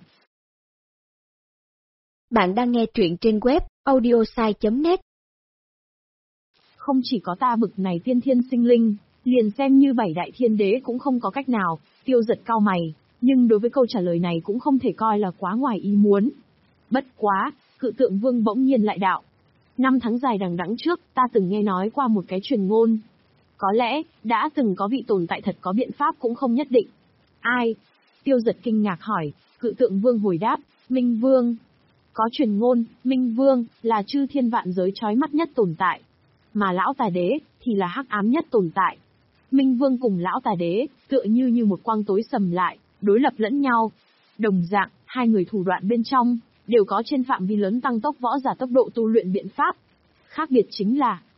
Bạn đang nghe truyện trên web audiosai chấm net. Không chỉ có ta bực này tiên thiên sinh linh, liền xem như bảy đại thiên đế cũng không có cách nào. Tiêu Giật cau mày, nhưng đối với câu trả lời này cũng không thể coi là quá ngoài ý muốn. Bất quá, Cự Tượng Vương bỗng nhiên lại đạo. Năm tháng dài đằng đẵng trước, ta từng nghe nói qua một cái truyền ngôn. Có lẽ, đã từng có vị tồn tại thật có biện pháp cũng không nhất định. Ai? Tiêu Giật kinh ngạc hỏi. Cự Tượng Vương hồi đáp, Minh Vương. Có truyền ngôn, Minh Vương là chư thiên vạn giới chói mắt nhất tồn tại, mà lão tà đế thì là hắc ám nhất tồn tại. Minh Vương cùng lão tà đế tựa như như một quang tối sầm lại, đối lập lẫn nhau. Đồng dạng, hai người thủ đoạn bên trong đều có trên phạm vi lớn tăng tốc võ giả tốc độ tu luyện biện pháp. Khác biệt chính là,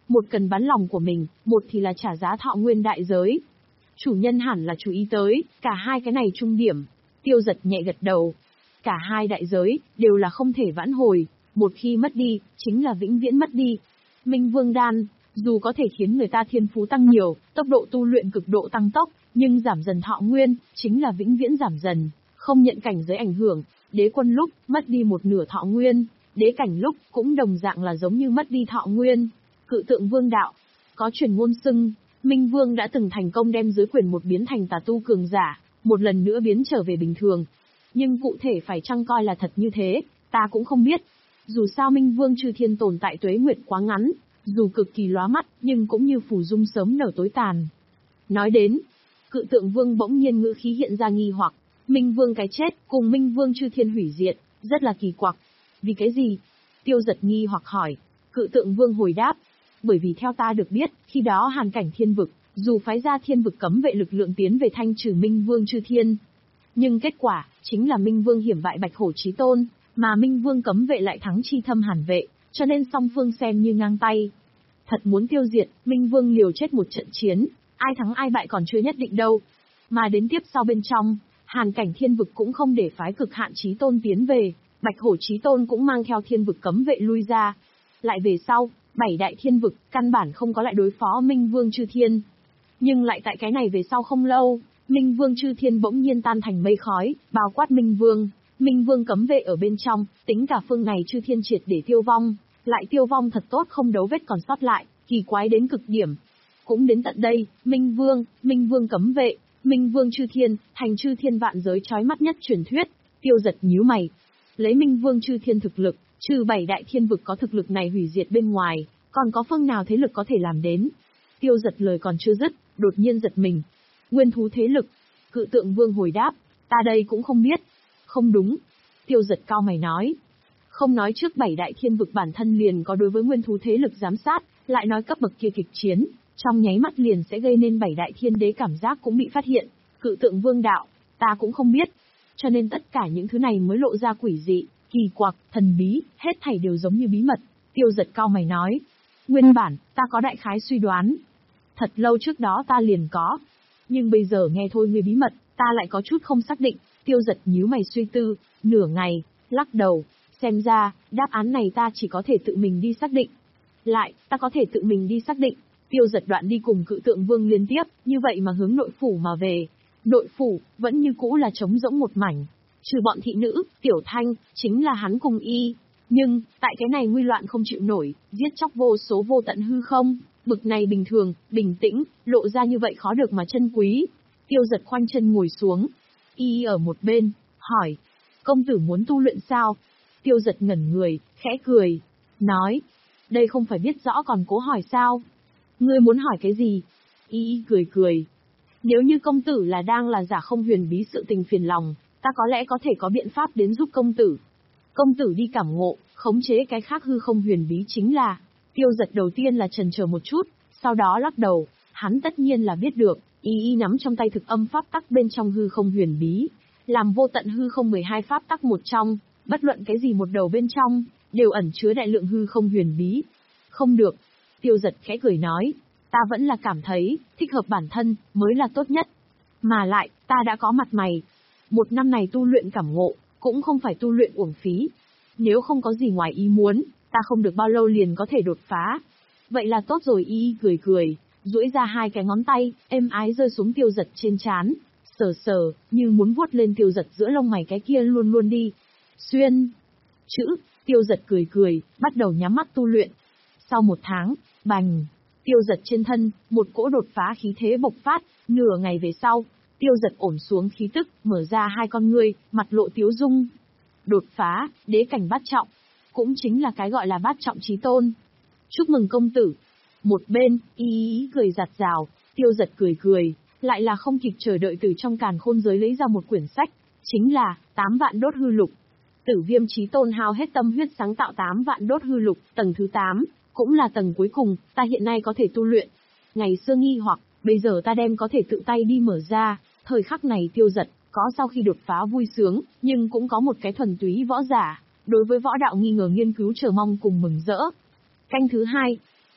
một cần bán lòng của mình, một thì là trả giá thọ nguyên đại giới. Chủ nhân hẳn là chú ý tới, cả hai cái này trung điểm. Tiêu Giật nhẹ gật đầu. Cả hai đại giới, đều là không thể vãn hồi, một khi mất đi, chính là vĩnh viễn mất đi. Minh Vương Đan, dù có thể khiến người ta thiên phú tăng nhiều, tốc độ tu luyện cực độ tăng tốc, nhưng giảm dần thọ nguyên, chính là vĩnh viễn giảm dần, không nhận cảnh giới ảnh hưởng. Đế quân lúc, mất đi một nửa thọ nguyên, đế cảnh lúc, cũng đồng dạng là giống như mất đi thọ nguyên. Cự Tượng Vương đạo, có truyền ngôn xưng, Minh Vương đã từng thành công đem dưới quyền một biến thành tà tu cường giả, một lần nữa biến trở về bình thường. Nhưng cụ thể phải chăng coi là thật như thế, ta cũng không biết. Dù sao Minh Vương Chư Thiên tồn tại tuế nguyệt quá ngắn, dù cực kỳ lóa mắt, nhưng cũng như phù dung sớm nở tối tàn. Nói đến, Cự Tượng Vương bỗng nhiên ngữ khí hiện ra nghi hoặc, Minh Vương cái chết, cùng Minh Vương Chư Thiên hủy diệt, rất là kỳ quặc. Vì cái gì? Tiêu Giật nghi hoặc hỏi. Cự Tượng Vương hồi đáp, bởi vì theo ta được biết, khi đó Hàn Cảnh Thiên Vực, dù phái ra Thiên Vực cấm vệ lực lượng tiến về thanh trừ Minh Vương Chư Thiên, nhưng kết quả, chính là Minh Vương hiểm bại Bạch Hổ Chí Tôn, mà Minh Vương cấm vệ lại thắng Chi Thâm Hàn vệ, cho nên song phương xem như ngang tay. Thật muốn tiêu diệt, Minh Vương liều chết một trận chiến, ai thắng ai bại còn chưa nhất định đâu. Mà đến tiếp sau bên trong, Hàn Cảnh Thiên Vực cũng không để phái cực hạn Chí Tôn tiến về, Bạch Hổ Chí Tôn cũng mang theo Thiên Vực cấm vệ lui ra. Lại về sau, bảy đại Thiên Vực, căn bản không có lại đối phó Minh Vương Chư Thiên. Nhưng lại tại cái này về sau không lâu, Minh Vương Chư Thiên bỗng nhiên tan thành mây khói, bao quát Minh Vương, Minh Vương cấm vệ ở bên trong, tính cả phương này Chư Thiên triệt để tiêu vong, lại tiêu vong thật tốt không dấu vết còn sót lại, kỳ quái đến cực điểm. Cũng đến tận đây, Minh Vương, Minh Vương cấm vệ, Minh Vương Chư Thiên, thành Chư Thiên vạn giới chói mắt nhất truyền thuyết. Tiêu Giật nhíu mày. Lấy Minh Vương Chư Thiên thực lực, trừ bảy đại thiên vực có thực lực này hủy diệt bên ngoài, còn có phương nào thế lực có thể làm đến? Tiêu Giật lời còn chưa dứt, đột nhiên giật mình. Nguyên thú thế lực. Cự Tượng Vương hồi đáp, ta đây cũng không biết. Không đúng. Tiêu Giật cao mày nói. Không nói trước bảy đại thiên vực bản thân liền có đối với nguyên thú thế lực giám sát, lại nói cấp bậc kia kịch chiến, trong nháy mắt liền sẽ gây nên bảy đại thiên đế cảm giác cũng bị phát hiện. Cự Tượng Vương đạo, ta cũng không biết. Cho nên tất cả những thứ này mới lộ ra quỷ dị, kỳ quặc, thần bí, hết thảy đều giống như bí mật. Tiêu Giật cao mày nói. Nguyên bản, ta có đại khái suy đoán. Thật lâu trước đó ta liền có. Nhưng bây giờ nghe thôi người bí mật, ta lại có chút không xác định. Tiêu Giật nhíu mày suy tư, nửa ngày, lắc đầu. Xem ra, đáp án này ta chỉ có thể tự mình đi xác định. Lại, ta có thể tự mình đi xác định. Tiêu Giật đoạn đi cùng Cự Tượng Vương liên tiếp, như vậy mà hướng nội phủ mà về. Nội phủ, vẫn như cũ là trống rỗng một mảnh. Trừ bọn thị nữ, Tiểu Thanh, chính là hắn cùng y. Nhưng, tại cái này nguy loạn không chịu nổi, giết chóc vô số vô tận hư không, bực này bình thường, bình tĩnh, lộ ra như vậy khó được mà chân quý. Tiêu Giật khoanh chân ngồi xuống. Y ở một bên, hỏi. Công tử muốn tu luyện sao? Tiêu Giật ngẩn người, khẽ cười. Nói. Đây không phải biết rõ còn cố hỏi sao? Ngươi muốn hỏi cái gì? Y cười cười. Nếu như công tử là đang là giả không huyền bí sự tình phiền lòng, ta có lẽ có thể có biện pháp đến giúp công tử. Công tử đi cảm ngộ, khống chế cái khác hư không huyền bí chính là. Tiêu Giật đầu tiên là chần chờ một chút, sau đó lắc đầu, hắn tất nhiên là biết được, y y nắm trong tay thực âm pháp tắc bên trong hư không huyền bí, làm vô tận hư không mười hai pháp tắc một trong, bất luận cái gì một đầu bên trong, đều ẩn chứa đại lượng hư không huyền bí. Không được. Tiêu Giật khẽ cười nói, ta vẫn là cảm thấy, thích hợp bản thân, mới là tốt nhất. Mà lại, ta đã có mặt mày. Một năm này tu luyện cảm ngộ, cũng không phải tu luyện uổng phí. Nếu không có gì ngoài ý muốn, ta không được bao lâu liền có thể đột phá. Vậy là tốt rồi. Y cười cười, duỗi ra hai cái ngón tay, êm ái rơi xuống Tiêu Giật trên trán, sờ sờ, như muốn vuốt lên Tiêu Giật giữa lông mày cái kia luôn luôn đi. Xuyên. Chữ, Tiêu Giật cười cười, bắt đầu nhắm mắt tu luyện. Sau một tháng, bành, Tiêu Giật trên thân, một cỗ đột phá khí thế bộc phát, nửa ngày về sau, Tiêu Giật ổn xuống khí tức, mở ra hai con ngươi, mặt lộ tiếu dung. Đột phá, đế cảnh bát trọng, cũng chính là cái gọi là bát trọng chí tôn. Chúc mừng công tử. Một bên, y ý cười giạt rào, Tiêu Giật cười cười, lại là không kịp chờ đợi từ trong càn khôn giới lấy ra một quyển sách, chính là tám vạn đốt hư lục. Tử Viêm chí tôn hao hết tâm huyết sáng tạo tám vạn đốt hư lục, tầng thứ tám, cũng là tầng cuối cùng, ta hiện nay có thể tu luyện. Ngày xưa nghi hoặc, bây giờ ta đem có thể tự tay đi mở ra, thời khắc này Tiêu Giật, có sau khi đột phá vui sướng, nhưng cũng có một cái thuần túy võ giả, đối với võ đạo nghi ngờ nghiên cứu chờ mong cùng mừng rỡ. Canh thứ hai,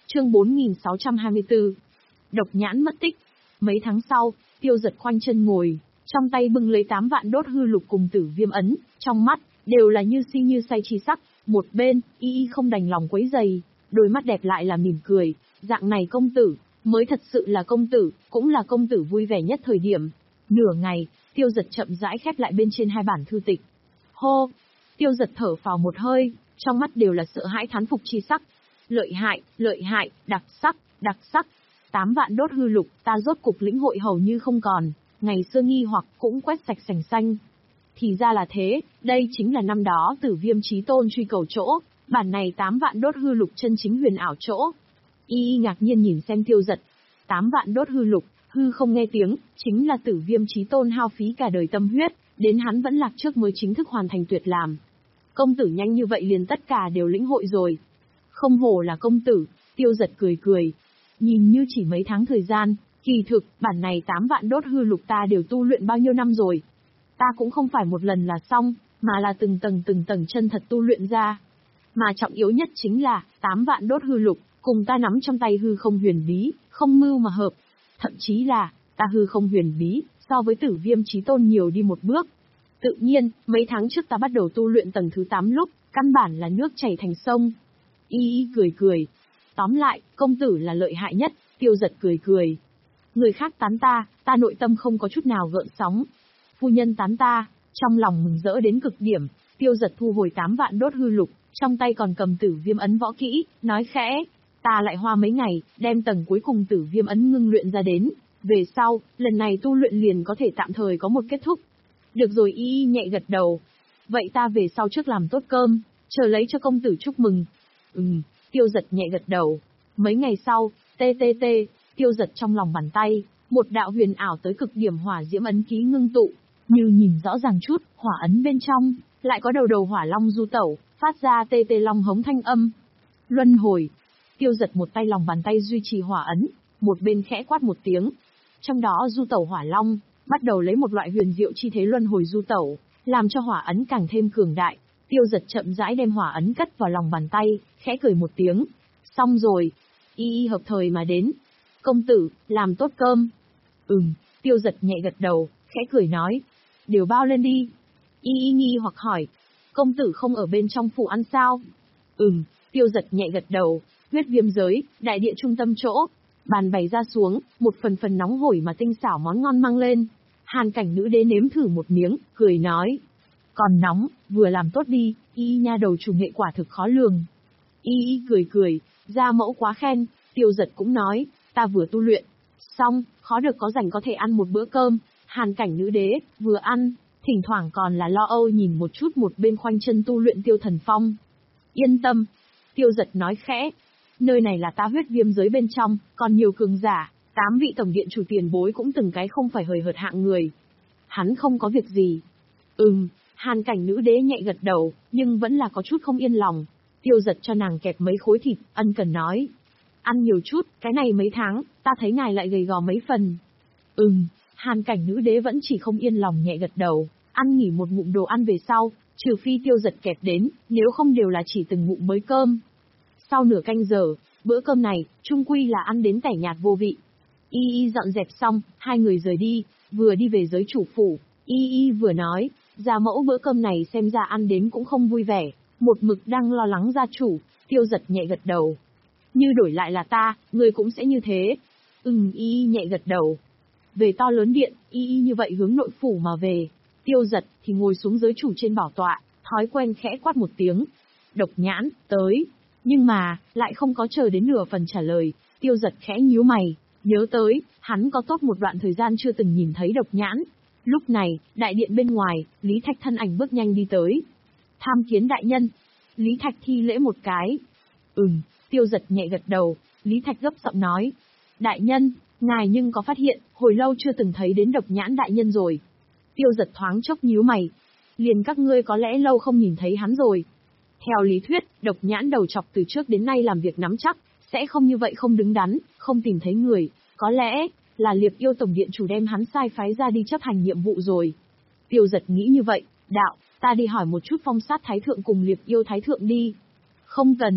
Chương bốn nghìn sáu trăm hai mươi tư. Độc nhãn mất tích. Mấy tháng sau, Tiêu Dật khoanh chân ngồi, trong tay bưng lấy tám vạn đốt hư lục cùng tử viêm ấn, trong mắt đều là như si như say chi sắc. Một bên, y y không đành lòng quấy giày, đôi mắt đẹp lại là mỉm cười, dạng này công tử mới thật sự là công tử, cũng là công tử vui vẻ nhất thời điểm. Nửa ngày, Tiêu Dật chậm rãi khép lại bên trên hai bản thư tịch. Hô! Tiêu Dật thở phào một hơi, trong mắt đều là sợ hãi thán phục chi sắc. Lợi hại, lợi hại, đặc sắc, đặc sắc. Tám vạn đốt hư lục, ta rốt cục lĩnh hội hầu như không còn, ngày xưa nghi hoặc cũng quét sạch sành xanh. Thì ra là thế, đây chính là năm đó Tử Viêm Chí Tôn truy cầu chỗ, bản này tám vạn đốt hư lục chân chính huyền ảo chỗ. Y y ngạc nhiên nhìn xem Tiêu Dật. Tám vạn đốt hư lục, hư không nghe tiếng, chính là Tử Viêm Chí Tôn hao phí cả đời tâm huyết, đến hắn vẫn lạc trước mới chính thức hoàn thành tuyệt làm. Công tử nhanh như vậy liền tất cả đều lĩnh hội rồi. Không hổ là công tử, Tiêu Dật cười cười. Nhìn như chỉ mấy tháng thời gian, kỳ thực, bản này tám vạn đốt hư lục ta đều tu luyện bao nhiêu năm rồi. Ta cũng không phải một lần là xong, mà là từng tầng từng tầng chân thật tu luyện ra. Mà trọng yếu nhất chính là, tám vạn đốt hư lục, cùng ta nắm trong tay hư không huyền bí, không mưu mà hợp. Thậm chí là, ta hư không huyền bí, so với Tử Viêm Chí Tôn nhiều đi một bước. Tự nhiên, mấy tháng trước ta bắt đầu tu luyện tầng thứ tám lúc, căn bản là nước chảy thành sông. Y y cười cười. Tóm lại, công tử là lợi hại nhất, Tiêu Dật cười cười. Người khác tán ta, ta nội tâm không có chút nào gợn sóng. Phu nhân tán ta, trong lòng mừng rỡ đến cực điểm, Tiêu Dật thu hồi tám vạn đốt hư lục, trong tay còn cầm tử viêm ấn võ kỹ, nói khẽ. Ta lại hoa mấy ngày, đem tầng cuối cùng tử viêm ấn ngưng luyện ra đến. Về sau, lần này tu luyện liền có thể tạm thời có một kết thúc. Được rồi, y y nhẹ gật đầu. Vậy ta về sau trước làm tốt cơm, chờ lấy cho công tử chúc mừng. Ừm, Tiêu Dật nhẹ gật đầu. Mấy ngày sau, tê tê tê, Tiêu Dật trong lòng bàn tay, một đạo huyền ảo tới cực điểm hỏa diễm ấn ký ngưng tụ, như nhìn rõ ràng chút, hỏa ấn bên trong, lại có đầu đầu hỏa long du tẩu, phát ra tê tê long hống thanh âm. Luân hồi. Tiêu Dật một tay lòng bàn tay duy trì hỏa ấn, một bên khẽ quát một tiếng. Trong đó du tẩu hỏa long, bắt đầu lấy một loại huyền diệu chi thế luân hồi du tẩu, làm cho hỏa ấn càng thêm cường đại. Tiêu Dật chậm rãi đem hỏa ấn cất vào lòng bàn tay, khẽ cười một tiếng. Xong rồi. Y y hợp thời mà đến. Công tử, làm tốt cơm. Ừm, Tiêu Dật nhẹ gật đầu, khẽ cười nói. Đều bao lên đi. Y y nghi hoặc hỏi. Công tử không ở bên trong phủ ăn sao? Ừm, Tiêu Dật nhẹ gật đầu. Huyết viêm giới, đại địa trung tâm chỗ. Bàn bày ra xuống, một phần phần nóng hổi mà tinh xảo món ngon mang lên. Hàn Cảnh nữ đế nếm thử một miếng, cười nói. Còn nóng, vừa làm tốt đi, y nha đầu chủ nghệ quả thực khó lường. Y y cười cười, gia mẫu quá khen, Tiêu Dật cũng nói, ta vừa tu luyện. Xong, khó được có rảnh có thể ăn một bữa cơm. Hàn Cảnh nữ đế, vừa ăn, thỉnh thoảng còn là lo âu nhìn một chút một bên khoanh chân tu luyện Tiêu Thần Phong. Yên tâm, Tiêu Dật nói khẽ. Nơi này là ta huyết viêm giới bên trong, còn nhiều cường giả, tám vị tổng điện chủ tiền bối cũng từng cái không phải hời hợt hạng người. Hắn không có việc gì. Ừm, Hàn Cảnh nữ đế nhẹ gật đầu, nhưng vẫn là có chút không yên lòng. Tiêu Dật cho nàng kẹp mấy khối thịt, ân cần nói. Ăn nhiều chút, cái này mấy tháng, ta thấy ngài lại gầy gò mấy phần. Ừm, Hàn Cảnh nữ đế vẫn chỉ không yên lòng nhẹ gật đầu, ăn nghỉ một ngụm đồ ăn về sau, trừ phi Tiêu Dật kẹp đến, nếu không đều là chỉ từng ngụm mới cơm. Sau nửa canh giờ, bữa cơm này, chung quy là ăn đến tẻ nhạt vô vị. Y y dọn dẹp xong, hai người rời đi, vừa đi về giới chủ phủ, Y y vừa nói, gia mẫu bữa cơm này xem ra ăn đến cũng không vui vẻ, một mực đang lo lắng gia chủ. Tiêu Dật nhẹ gật đầu. Như đổi lại là ta, người cũng sẽ như thế. Ừm, Y y nhẹ gật đầu. Về to lớn điện, Y y như vậy hướng nội phủ mà về. Tiêu Dật thì ngồi xuống giới chủ trên bảo tọa, thói quen khẽ quát một tiếng. Độc nhãn, tới. Nhưng mà, lại không có chờ đến nửa phần trả lời, Tiêu Dật khẽ nhíu mày, nhớ tới, hắn có tốt một đoạn thời gian chưa từng nhìn thấy độc nhãn. Lúc này, đại điện bên ngoài, Lý Thạch thân ảnh bước nhanh đi tới. Tham kiến đại nhân. Lý Thạch thi lễ một cái. Ừm, Tiêu Dật nhẹ gật đầu, Lý Thạch gấp giọng nói. Đại nhân, ngài nhưng có phát hiện, hồi lâu chưa từng thấy đến độc nhãn đại nhân rồi. Tiêu Dật thoáng chốc nhíu mày. Liền các ngươi có lẽ lâu không nhìn thấy hắn rồi. Theo lý thuyết, độc nhãn đầu chọc từ trước đến nay làm việc nắm chắc, sẽ không như vậy không đứng đắn, không tìm thấy người, có lẽ là Liệp Yêu tổng điện chủ đem hắn sai phái ra đi chấp hành nhiệm vụ rồi. Tiêu Dật nghĩ như vậy, đạo, ta đi hỏi một chút Phong Sát Thái Thượng cùng Liệp Yêu Thái Thượng đi. Không cần.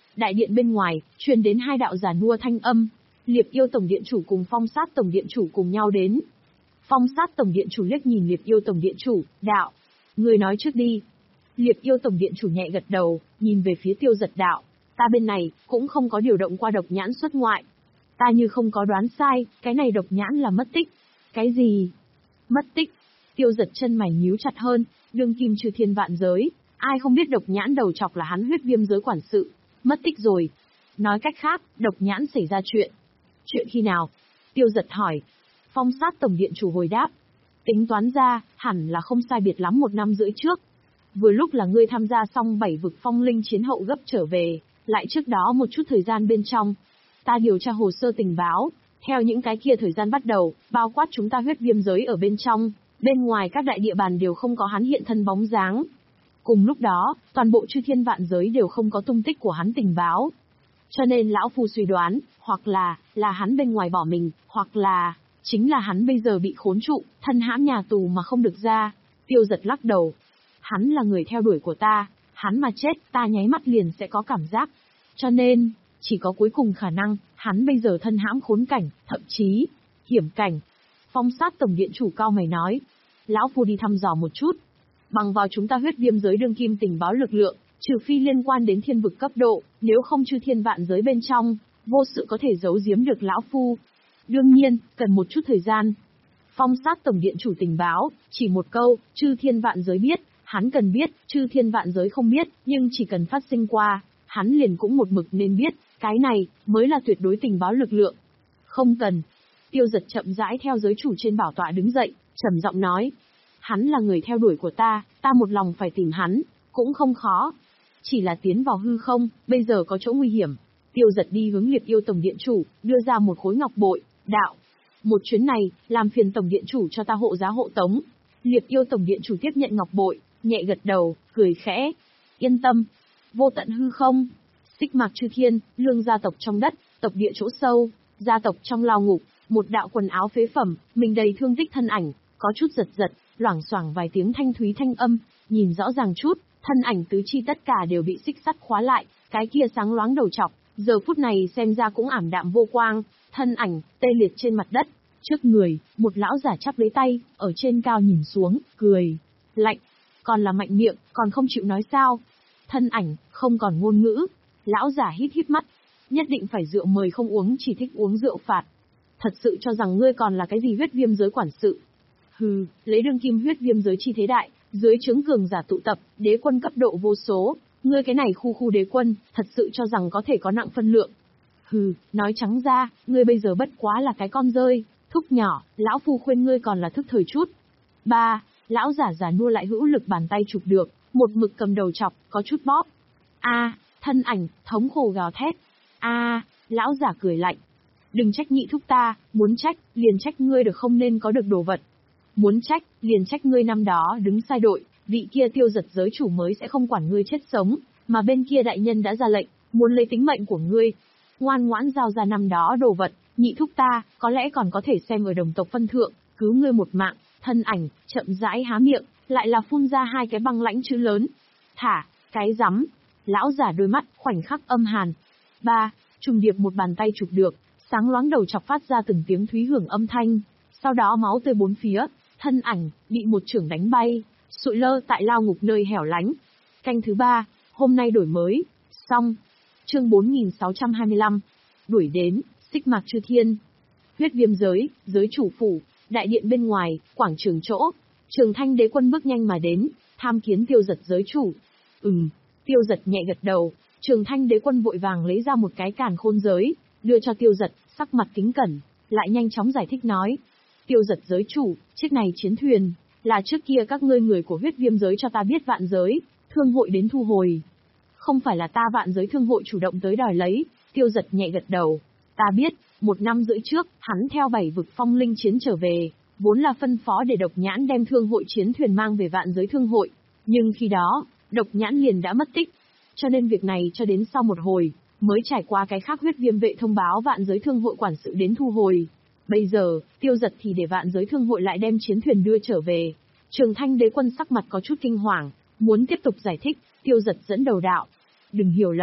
đại điện bên ngoài, truyền đến hai đạo già nua thanh âm. Liệp Yêu Tổng Điện Chủ cùng Phong Sát Tổng Điện Chủ cùng nhau đến. Phong Sát Tổng Điện Chủ liếc nhìn Liệp Yêu Tổng Điện Chủ, đạo. Người nói trước đi. Liệp Yêu Tổng Điện Chủ nhẹ gật đầu, nhìn về phía Tiêu Giật đạo. Ta bên này, cũng không có điều động qua độc nhãn xuất ngoại. Ta như không có đoán sai, cái này độc nhãn là mất tích. Cái gì? Mất tích. Tiêu Giật chân mày nhíu chặt hơn, đương kim chư thiên vạn giới. Ai không biết độc nhãn đầu chọc là hắn huyết viêm giới quản sự. Mất tích rồi. Nói cách khác, độc nhãn xảy ra chuyện. Chuyện khi nào? Tiêu Giật hỏi. Phong Sát Tổng Điện Chủ hồi đáp. Tính toán ra, hẳn là không sai biệt lắm một năm rưỡi trước. Vừa lúc là ngươi tham gia xong bảy vực phong linh chiến hậu gấp trở về, lại trước đó một chút thời gian bên trong. Ta điều tra hồ sơ tình báo, theo những cái kia thời gian bắt đầu, bao quát chúng ta huyết viêm giới ở bên trong, bên ngoài các đại địa bàn đều không có hắn hiện thân bóng dáng. Cùng lúc đó, toàn bộ chư thiên vạn giới đều không có tung tích của hắn tình báo. Cho nên lão phu suy đoán, hoặc là, là hắn bên ngoài bỏ mình, hoặc là, chính là hắn bây giờ bị khốn trụ, thân hãm nhà tù mà không được ra. Tiêu Giật lắc đầu. Hắn là người theo đuổi của ta, hắn mà chết, ta nháy mắt liền sẽ có cảm giác. Cho nên, chỉ có cuối cùng khả năng, hắn bây giờ thân hãm khốn cảnh, thậm chí, hiểm cảnh. Phong Sát Tổng Điện Chủ cao mày nói. Lão phu đi thăm dò một chút. Bằng vào chúng ta huyết viêm giới đương kim tình báo lực lượng, trừ phi liên quan đến thiên vực cấp độ, nếu không chư thiên vạn giới bên trong, vô sự có thể giấu giếm được lão phu. Đương nhiên, cần một chút thời gian. Phong Sát Tổng Điện Chủ tình báo, chỉ một câu, chư thiên vạn giới biết, hắn cần biết, chư thiên vạn giới không biết, nhưng chỉ cần phát sinh qua, hắn liền cũng một mực nên biết, cái này, mới là tuyệt đối tình báo lực lượng. Không cần. Tiêu Giật chậm rãi theo giới chủ trên bảo tọa đứng dậy, trầm giọng nói. Hắn là người theo đuổi của ta, ta một lòng phải tìm hắn, cũng không khó. Chỉ là tiến vào hư không, bây giờ có chỗ nguy hiểm. Tiêu Giật đi hướng Liệp Yêu Tổng Điện Chủ, đưa ra một khối ngọc bội, đạo. Một chuyến này, làm phiền Tổng Điện Chủ cho ta hộ giá hộ tống. Liệp Yêu Tổng Điện Chủ tiếp nhận ngọc bội, nhẹ gật đầu, cười khẽ. Yên tâm. Vô tận hư không. Xích mạc chư thiên, lương gia tộc trong đất, tộc địa chỗ sâu, gia tộc trong lao ngục, một đạo quần áo phế phẩm, mình đầy thương tích thân ảnh, có chút giật giật, loảng xoảng vài tiếng thanh thúy thanh âm, nhìn rõ ràng chút, thân ảnh tứ chi tất cả đều bị xích sắt khóa lại, cái kia sáng loáng đầu trọc, giờ phút này xem ra cũng ảm đạm vô quang, thân ảnh tê liệt trên mặt đất, trước người, một lão giả chắp lấy tay, ở trên cao nhìn xuống, cười lạnh, còn là mạnh miệng, còn không chịu nói sao? Thân ảnh không còn ngôn ngữ, lão giả hít hít mắt, nhất định phải rượu mời không uống, chỉ thích uống rượu phạt. Thật sự cho rằng ngươi còn là cái gì huyết viêm giới quản sự? Hừ, lấy đương kim huyết viêm giới chi thế đại, dưới trướng cường giả tụ tập, đế quân cấp độ vô số, ngươi cái này khu khu đế quân, thật sự cho rằng có thể có nặng phân lượng. Hừ, nói trắng ra, ngươi bây giờ bất quá là cái con rơi, thúc nhỏ, lão phu khuyên ngươi còn là thức thời chút. Ba, lão giả già nua lại hữu lực bàn tay chụp được, một mực cầm đầu chọc, có chút bóp. A, thân ảnh, thống khổ gào thét. A, lão giả cười lạnh. Đừng trách nhị thúc ta, muốn trách, liền trách ngươi được không nên có được đồ vật. Muốn trách, liền trách ngươi năm đó đứng sai đội, vị kia Tiêu Giật giới chủ mới sẽ không quản ngươi chết sống, mà bên kia đại nhân đã ra lệnh, muốn lấy tính mệnh của ngươi. Ngoan ngoãn giao ra năm đó đồ vật, nhị thúc ta, có lẽ còn có thể xem ở đồng tộc phân thượng, cứu ngươi một mạng. Thân ảnh, chậm rãi há miệng, lại là phun ra hai cái băng lãnh chữ lớn. Thả, cái rắm. Lão giả đôi mắt, khoảnh khắc âm hàn. Ba, trùng điệp một bàn tay chụp được, sáng loáng đầu chọc phát ra từng tiếng thúy hưởng âm thanh. Sau đó máu tươi bốn phía, thân ảnh, bị một chưởng đánh bay, sụi lơ tại lao ngục nơi hẻo lánh. Canh thứ ba, hôm nay đổi mới, xong. Chương bốn nghìn sáu trăm hai mươi lăm. Đuổi đến, xích mạc chư thiên. Huyết viêm giới, giới chủ phủ, đại điện bên ngoài, quảng trường chỗ. Trường Thanh đế quân bước nhanh mà đến, tham kiến Tiêu Giật giới chủ. Ừm, Tiêu Giật nhẹ gật đầu, Trường Thanh đế quân vội vàng lấy ra một cái càn khôn giới, đưa cho Tiêu Giật, sắc mặt kính cẩn, lại nhanh chóng giải thích nói. Tiêu Giật giới chủ, chiếc này chiến thuyền, là trước kia các ngươi người của huyết viêm giới cho ta biết vạn giới, thương hội đến thu hồi. Không phải là ta vạn giới thương hội chủ động tới đòi lấy, Tiêu Giật nhẹ gật đầu. Ta biết, một năm rưỡi trước, hắn theo bảy vực phong linh chiến trở về, vốn là phân phó để độc nhãn đem thương hội chiến thuyền mang về vạn giới thương hội. Nhưng khi đó, độc nhãn liền đã mất tích. Cho nên việc này cho đến sau một hồi, mới trải qua cái khác huyết viêm vệ thông báo vạn giới thương hội quản sự đến thu hồi. Bây giờ, Tiêu Giật thì để vạn giới thương hội lại đem chiến thuyền đưa trở về. Trường Thanh đế quân sắc mặt có chút kinh hoàng, muốn tiếp tục giải thích, Tiêu Giật dẫn đầu đạo. Đừng hiểu lầm,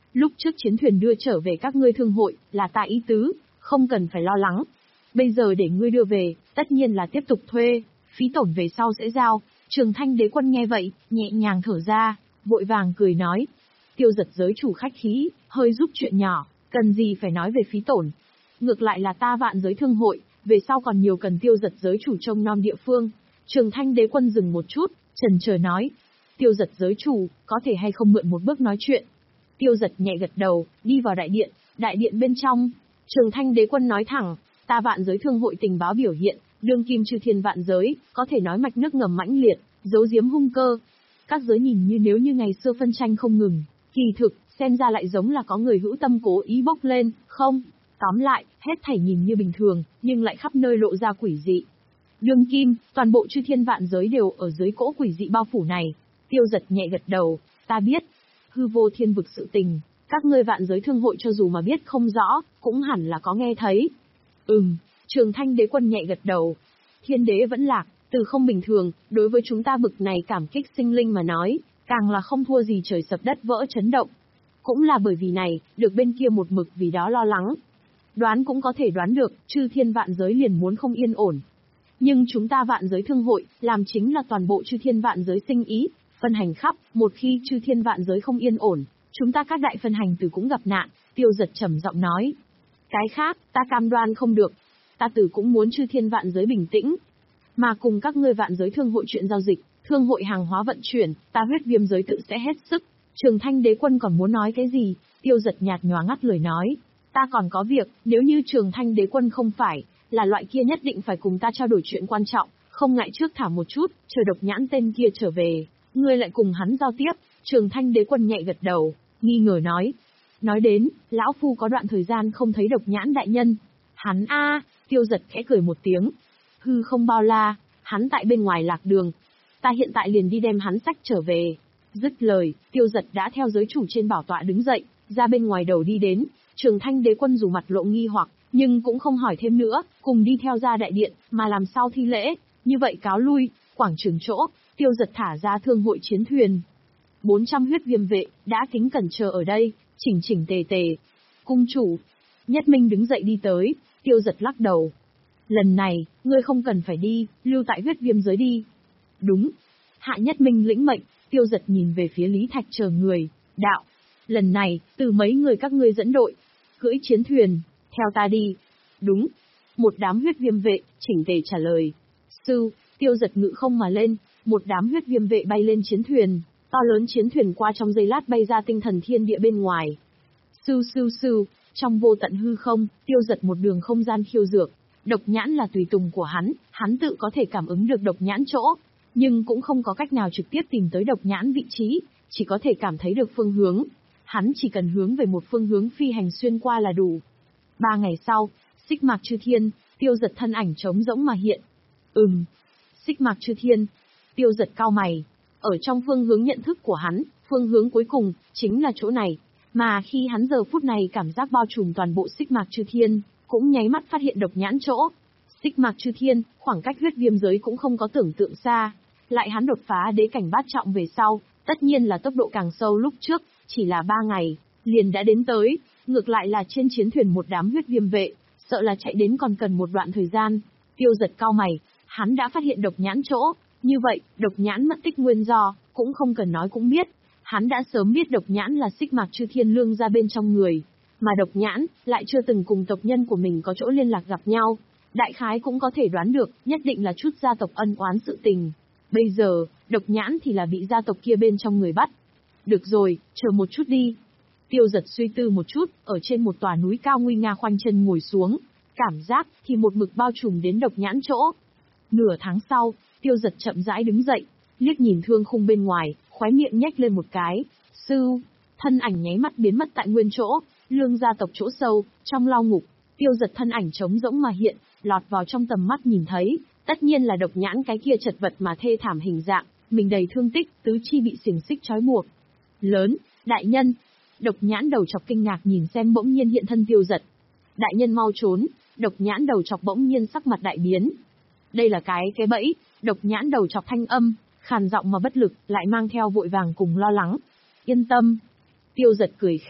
lúc trước chiến thuyền đưa trở về các ngươi thương hội, là ta ý tứ, không cần phải lo lắng. Bây giờ để ngươi đưa về, tất nhiên là tiếp tục thuê, phí tổn về sau sẽ giao. Trường Thanh Đế Quân nghe vậy, nhẹ nhàng thở ra, vội vàng cười nói. Tiêu Giật giới chủ khách khí, hơi giúp chuyện nhỏ, cần gì phải nói về phí tổn. Ngược lại là ta Vạn Giới Thương hội, về sau còn nhiều cần Tiêu Giật giới chủ trông nom địa phương. Trường Thanh Đế Quân dừng một chút, chần chờ nói. Tiêu Giật giới chủ, có thể hay không mượn một bước nói chuyện. Tiêu Giật nhẹ gật đầu, đi vào đại điện, đại điện bên trong. Trường Thanh Đế Quân nói thẳng, ta Vạn Giới Thương hội tình báo biểu hiện, đương kim chư thiên vạn giới, có thể nói mạch nước ngầm mãnh liệt, giấu giếm hung cơ. Các giới nhìn như nếu như ngày xưa phân tranh không ngừng, kỳ thực, xem ra lại giống là có người hữu tâm cố ý bốc lên, không. Tóm lại, hết thảy nhìn như bình thường, nhưng lại khắp nơi lộ ra quỷ dị. Đương kim, toàn bộ chư thiên vạn giới đều ở dưới cỗ quỷ dị bao phủ này. Tiêu Giật nhẹ gật đầu, ta biết. Hư vô thiên vực sự tình, các ngươi Vạn Giới Thương hội cho dù mà biết không rõ, cũng hẳn là có nghe thấy. Ừm, Trường Thanh Đế Quân nhẹ gật đầu. Thiên đế vẫn lạc, từ không bình thường, đối với chúng ta bực này cảm kích sinh linh mà nói, càng là không thua gì trời sập đất vỡ chấn động. Cũng là bởi vì này, được bên kia một mực vì đó lo lắng. Đoán cũng có thể đoán được, chư thiên vạn giới liền muốn không yên ổn. Nhưng chúng ta Vạn Giới Thương hội, làm chính là toàn bộ chư thiên vạn giới sinh ý, phân hành khắp, một khi chư thiên vạn giới không yên ổn, chúng ta các đại phân hành tử cũng gặp nạn. Tiêu Giật trầm giọng nói. Cái khác, ta cam đoan không được. Ta tử cũng muốn chư thiên vạn giới bình tĩnh. Mà cùng các ngươi Vạn Giới Thương hội chuyện giao dịch, thương hội hàng hóa vận chuyển, ta Huyết Viêm giới tự sẽ hết sức. Trường Thanh Đế Quân còn muốn nói cái gì? Tiêu Giật nhạt nhòa ngắt lời nói. Ta còn có việc, nếu như Trường Thanh Đế Quân không phải, là loại kia nhất định phải cùng ta trao đổi chuyện quan trọng, không ngại trước thả một chút, chờ Độc Nhãn tên kia trở về, ngươi lại cùng hắn giao tiếp. Trường Thanh Đế Quân nhẹ gật đầu, nghi ngờ nói. Nói đến, lão phu có đoạn thời gian không thấy Độc Nhãn đại nhân. Hắn a, Tiêu Giật khẽ cười một tiếng. Hư không bao la, hắn tại bên ngoài lạc đường. Ta hiện tại liền đi đem hắn sách trở về. Dứt lời, Tiêu Giật đã theo giới chủ trên bảo tọa đứng dậy, ra bên ngoài đầu đi đến. Trường Thanh Đế Quân dù mặt lộ nghi hoặc, nhưng cũng không hỏi thêm nữa, cùng đi theo ra đại điện, mà làm sao thi lễ, như vậy cáo lui, quảng trường chỗ, Tiêu Giật thả ra thương hội chiến thuyền. bốn trăm huyết viêm vệ, đã kính cẩn chờ ở đây, chỉnh chỉnh tề tề. Cung chủ, Nhất Minh đứng dậy đi tới, Tiêu Giật lắc đầu. Lần này, ngươi không cần phải đi, lưu tại huyết viêm giới đi. Đúng. Hạ Nhất Minh lĩnh mệnh, Tiêu Giật nhìn về phía Lý Thạch chờ người, đạo. Lần này, từ mấy người các ngươi dẫn đội, cưỡi chiến thuyền, theo ta đi. Đúng. Một đám huyết viêm vệ, chỉnh tề trả lời. Sư, Tiêu Giật ngự không mà lên, một đám huyết viêm vệ bay lên chiến thuyền, to lớn chiến thuyền qua trong giây lát bay ra tinh thần thiên địa bên ngoài. Sư sư sư, trong vô tận hư không, Tiêu Giật một đường không gian khiêu dược. Độc Nhãn là tùy tùng của hắn, hắn tự có thể cảm ứng được Độc Nhãn chỗ, nhưng cũng không có cách nào trực tiếp tìm tới Độc Nhãn vị trí, chỉ có thể cảm thấy được phương hướng. Hắn chỉ cần hướng về một phương hướng phi hành xuyên qua là đủ. Ba ngày sau, Xích Mạc Chư Thiên, Tiêu Giật thân ảnh trống rỗng mà hiện. Ừm, Xích Mạc Chư Thiên. Tiêu Giật cau mày. Ở trong phương hướng nhận thức của hắn, phương hướng cuối cùng, chính là chỗ này. Mà khi hắn giờ phút này cảm giác bao trùm toàn bộ Xích Mạc Chư Thiên, cũng nháy mắt phát hiện Độc Nhãn chỗ. Xích Mạc Chư Thiên, khoảng cách huyết viêm giới cũng không có tưởng tượng xa. Lại hắn đột phá đế cảnh bát trọng về sau, tất nhiên là tốc độ càng sâu lúc trước, chỉ là ba ngày, liền đã đến tới. Ngược lại là trên chiến thuyền một đám huyết viêm vệ, sợ là chạy đến còn cần một đoạn thời gian. Tiêu Giật cau mày, hắn đã phát hiện Độc Nhãn chỗ, như vậy, Độc Nhãn mất tích nguyên do, cũng không cần nói cũng biết. Hắn đã sớm biết Độc Nhãn là Xích Mạc Chư Thiên lương ra bên trong người, mà Độc Nhãn lại chưa từng cùng tộc nhân của mình có chỗ liên lạc gặp nhau. Đại khái cũng có thể đoán được, nhất định là chút gia tộc ân oán sự tình. Bây giờ, Độc Nhãn thì là bị gia tộc kia bên trong người bắt. Được rồi, chờ một chút đi. Tiêu Giật suy tư một chút, ở trên một tòa núi cao nguy nga khoanh chân ngồi xuống. Cảm giác thì một mực bao trùm đến Độc Nhãn chỗ. Nửa tháng sau, Tiêu Giật chậm rãi đứng dậy, liếc nhìn thương khung bên ngoài, khóe miệng nhếch lên một cái. Sư, thân ảnh nháy mắt biến mất tại nguyên chỗ, lương gia tộc chỗ sâu, trong lao ngục. Tiêu Giật thân ảnh trống rỗng mà hiện, lọt vào trong tầm mắt nhìn thấy, tất nhiên là Độc Nhãn cái kia chật vật mà thê thảm hình dạng, mình đầy thương tích, tứ chi bị xiềng xích trói buộc. Lớn, đại nhân. Độc Nhãn đầu chọc kinh ngạc nhìn xem bỗng nhiên hiện thân Tiêu Giật. Đại nhân mau trốn. Độc Nhãn đầu chọc bỗng nhiên sắc mặt đại biến. Đây là cái cái bẫy. Độc Nhãn đầu chọc thanh âm, khàn giọng mà bất lực, lại mang theo vội vàng cùng lo lắng. Yên tâm. Tiêu Giật cười khẽ,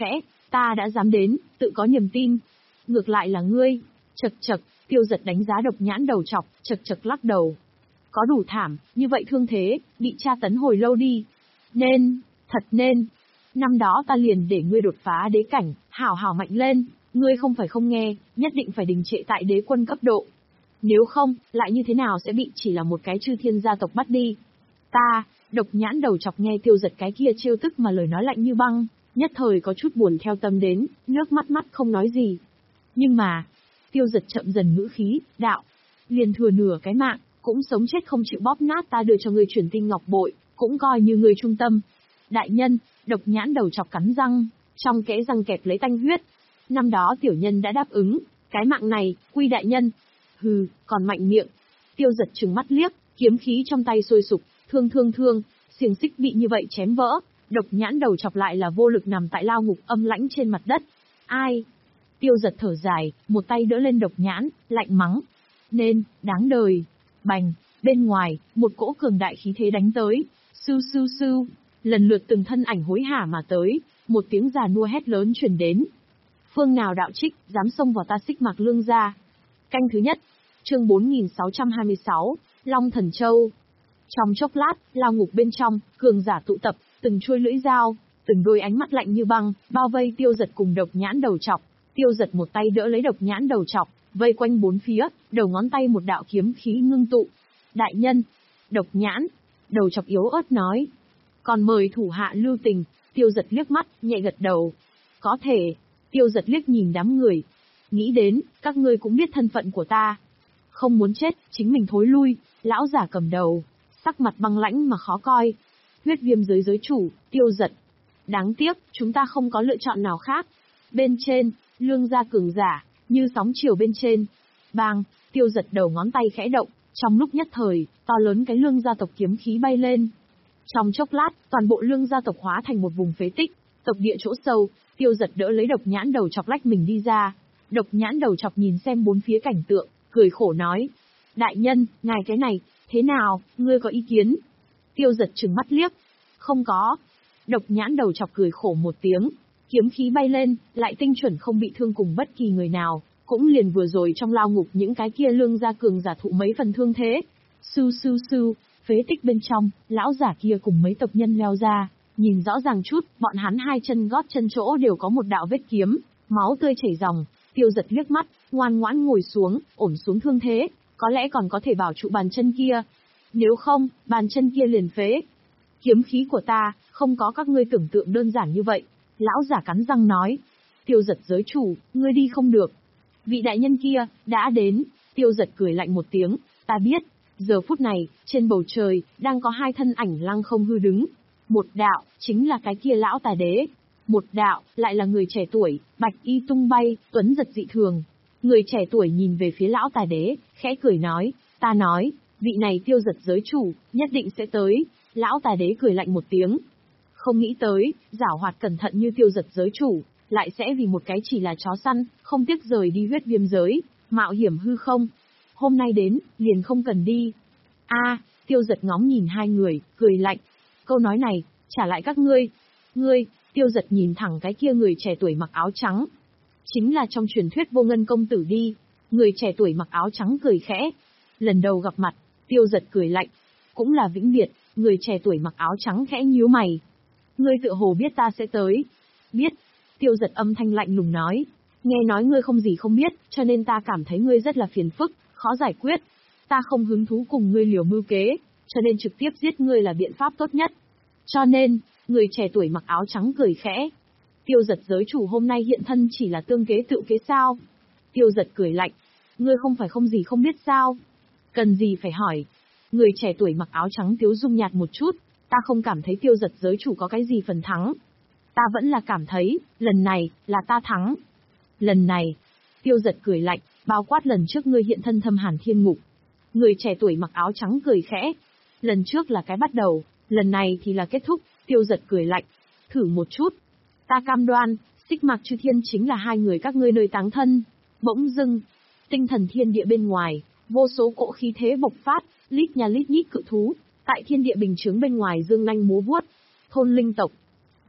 Ta đã dám đến, tự có niềm tin. Ngược lại là ngươi. Chật chật, Tiêu Giật đánh giá Độc Nhãn đầu trọc, chật chật lắc đầu. Có đủ thảm, như vậy thương thế, bị tra tấn hồi lâu đi. Nên, thật nên. Năm đó ta liền để ngươi đột phá đế cảnh, hảo hảo mạnh lên, ngươi không phải không nghe, nhất định phải đình trệ tại đế quân cấp độ. Nếu không, lại như thế nào sẽ bị chỉ là một cái chư thiên gia tộc bắt đi. Ta, Độc Nhãn đầu chọc nghe Tiêu Giật cái kia trêu tức mà lời nói lạnh như băng, nhất thời có chút buồn theo tâm đến, nước mắt mắt không nói gì. Nhưng mà, Tiêu Giật chậm dần ngữ khí, đạo, liền thừa nửa cái mạng, cũng sống chết không chịu bóp nát ta đưa cho ngươi truyền tinh ngọc bội, cũng coi như ngươi trung tâm. Đại nhân, Độc Nhãn đầu chọc cắn răng, trong kẽ răng kẹp lấy tanh huyết. Năm đó tiểu nhân đã đáp ứng, cái mạng này, quy đại nhân. Hừ, còn mạnh miệng. Tiêu Giật trừng mắt liếc, kiếm khí trong tay sôi sục, thương thương thương, xiềng xích bị như vậy chém vỡ. Độc Nhãn đầu chọc lại là vô lực nằm tại lao ngục âm lãnh trên mặt đất. Ai? Tiêu Giật thở dài, một tay đỡ lên Độc Nhãn, lạnh mắng. Nên, đáng đời. Bành, bên ngoài, một cỗ cường đại khí thế đánh tới. Sưu sưu sưu, lần lượt từng thân ảnh hối hả mà tới, một tiếng già nua hét lớn truyền đến. Phương nào đạo trích, dám xông vào ta Xích Mạc Lương gia. Canh thứ nhất, chương bốn nghìn sáu trăm hai mươi sáu, Long Thần Châu. Trong chốc lát, lao ngục bên trong, cường giả tụ tập, từng chuôi lưỡi dao, từng đôi ánh mắt lạnh như băng, bao vây Tiêu Giật cùng Độc Nhãn đầu trọc. Tiêu Giật một tay đỡ lấy Độc Nhãn đầu trọc, vây quanh bốn phía, đầu ngón tay một đạo kiếm khí ngưng tụ. Đại nhân, Độc Nhãn, đầu trọc yếu ớt nói. Còn mời thủ hạ lưu tình. Tiêu Giật liếc mắt, nhẹ gật đầu. Có thể. Tiêu Giật liếc nhìn đám người. Nghĩ đến, các ngươi cũng biết thân phận của ta. Không muốn chết, chính mình thối lui. Lão giả cầm đầu, sắc mặt băng lãnh mà khó coi. Huyết viêm giới giới chủ, Tiêu Giật. Đáng tiếc, chúng ta không có lựa chọn nào khác. Bên trên, Lương gia cường giả, như sóng chiều bên trên. Bang, Tiêu Giật đầu ngón tay khẽ động, trong lúc nhất thời, to lớn cái Lương gia tộc kiếm khí bay lên. Trong chốc lát, toàn bộ Lương gia tộc hóa thành một vùng phế tích, tộc địa chỗ sâu. Tiêu Giật đỡ lấy Độc Nhãn đầu chọc lách mình đi ra. Độc Nhãn đầu chọc nhìn xem bốn phía cảnh tượng, cười khổ nói. Đại nhân, ngài cái này, thế nào, ngươi có ý kiến? Tiêu Giật trừng mắt liếc. Không có. Độc Nhãn đầu chọc cười khổ một tiếng. Kiếm khí bay lên, lại tinh chuẩn không bị thương cùng bất kỳ người nào, cũng liền vừa rồi trong lao ngục những cái kia Lương gia cường giả thụ mấy phần thương thế. Sưu sưu sưu, phế tích bên trong, lão giả kia cùng mấy tộc nhân leo ra, nhìn rõ ràng chút, bọn hắn hai chân gót chân chỗ đều có một đạo vết kiếm, máu tươi chảy ròng. Tiêu Giật liếc mắt, ngoan ngoãn ngồi xuống, ổn xuống thương thế, có lẽ còn có thể bảo trụ bàn chân kia. Nếu không, bàn chân kia liền phế. Kiếm khí của ta, không có các ngươi tưởng tượng đơn giản như vậy. Lão giả cắn răng nói. Tiêu Giật giới chủ, ngươi đi không được. Vị đại nhân kia, đã đến. Tiêu Giật cười lạnh một tiếng, ta biết. Giờ phút này, trên bầu trời, đang có hai thân ảnh lăng không hư đứng. Một đạo, chính là cái kia lão tà đế. Một đạo, lại là người trẻ tuổi, bạch y tung bay, tuấn giật dị thường. Người trẻ tuổi nhìn về phía lão tà đế, khẽ cười nói, ta nói, vị này Tiêu Giật giới chủ, nhất định sẽ tới. Lão tà đế cười lạnh một tiếng. Không nghĩ tới, giảo hoạt cẩn thận như Tiêu Giật giới chủ, lại sẽ vì một cái chỉ là chó săn, không tiếc rời đi huyết viêm giới, mạo hiểm hư không. Hôm nay đến, liền không cần đi. A, Tiêu Giật ngóng nhìn hai người, cười lạnh. Câu nói này, trả lại các ngươi. Ngươi, Tiêu Giật nhìn thẳng cái kia người trẻ tuổi mặc áo trắng. Chính là trong truyền thuyết Vô Ngân công tử đi. Người trẻ tuổi mặc áo trắng cười khẽ. Lần đầu gặp mặt, Tiêu Giật cười lạnh. Cũng là vĩnh biệt, người trẻ tuổi mặc áo trắng khẽ nhíu mày. Ngươi tựa hồ biết ta sẽ tới. Biết. Tiêu Giật âm thanh lạnh lùng nói. Nghe nói ngươi không gì không biết, cho nên ta cảm thấy ngươi rất là phiền phức, khó giải quyết. Ta không hứng thú cùng ngươi liều mưu kế, cho nên trực tiếp giết ngươi là biện pháp tốt nhất. Cho nên, người trẻ tuổi mặc áo trắng cười khẽ. Tiêu Giật giới chủ hôm nay hiện thân chỉ là tương kế tự kế sao? Tiêu Giật cười lạnh. Ngươi không phải không gì không biết sao? Cần gì phải hỏi? Người trẻ tuổi mặc áo trắng tiếu dung nhạt một chút. Ta không cảm thấy Tiêu Giật giới chủ có cái gì phần thắng. Ta vẫn là cảm thấy, lần này, là ta thắng. Lần này, Tiêu Giật cười lạnh, bao quát lần trước ngươi hiện thân Thâm Hàn Thiên Ngục. Người trẻ tuổi mặc áo trắng cười khẽ. Lần trước là cái bắt đầu, lần này thì là kết thúc. Tiêu Giật cười lạnh. Thử một chút. Ta cam đoan, Xích Mạc Chư Thiên chính là hai người các ngươi nơi táng thân. Bỗng dưng, tinh thần thiên địa bên ngoài, vô số cỗ khí thế bộc phát, lít nhà lít nhít cự thú, tại thiên địa bình chướng bên ngoài dương nanh múa vuốt. Thôn linh tộc.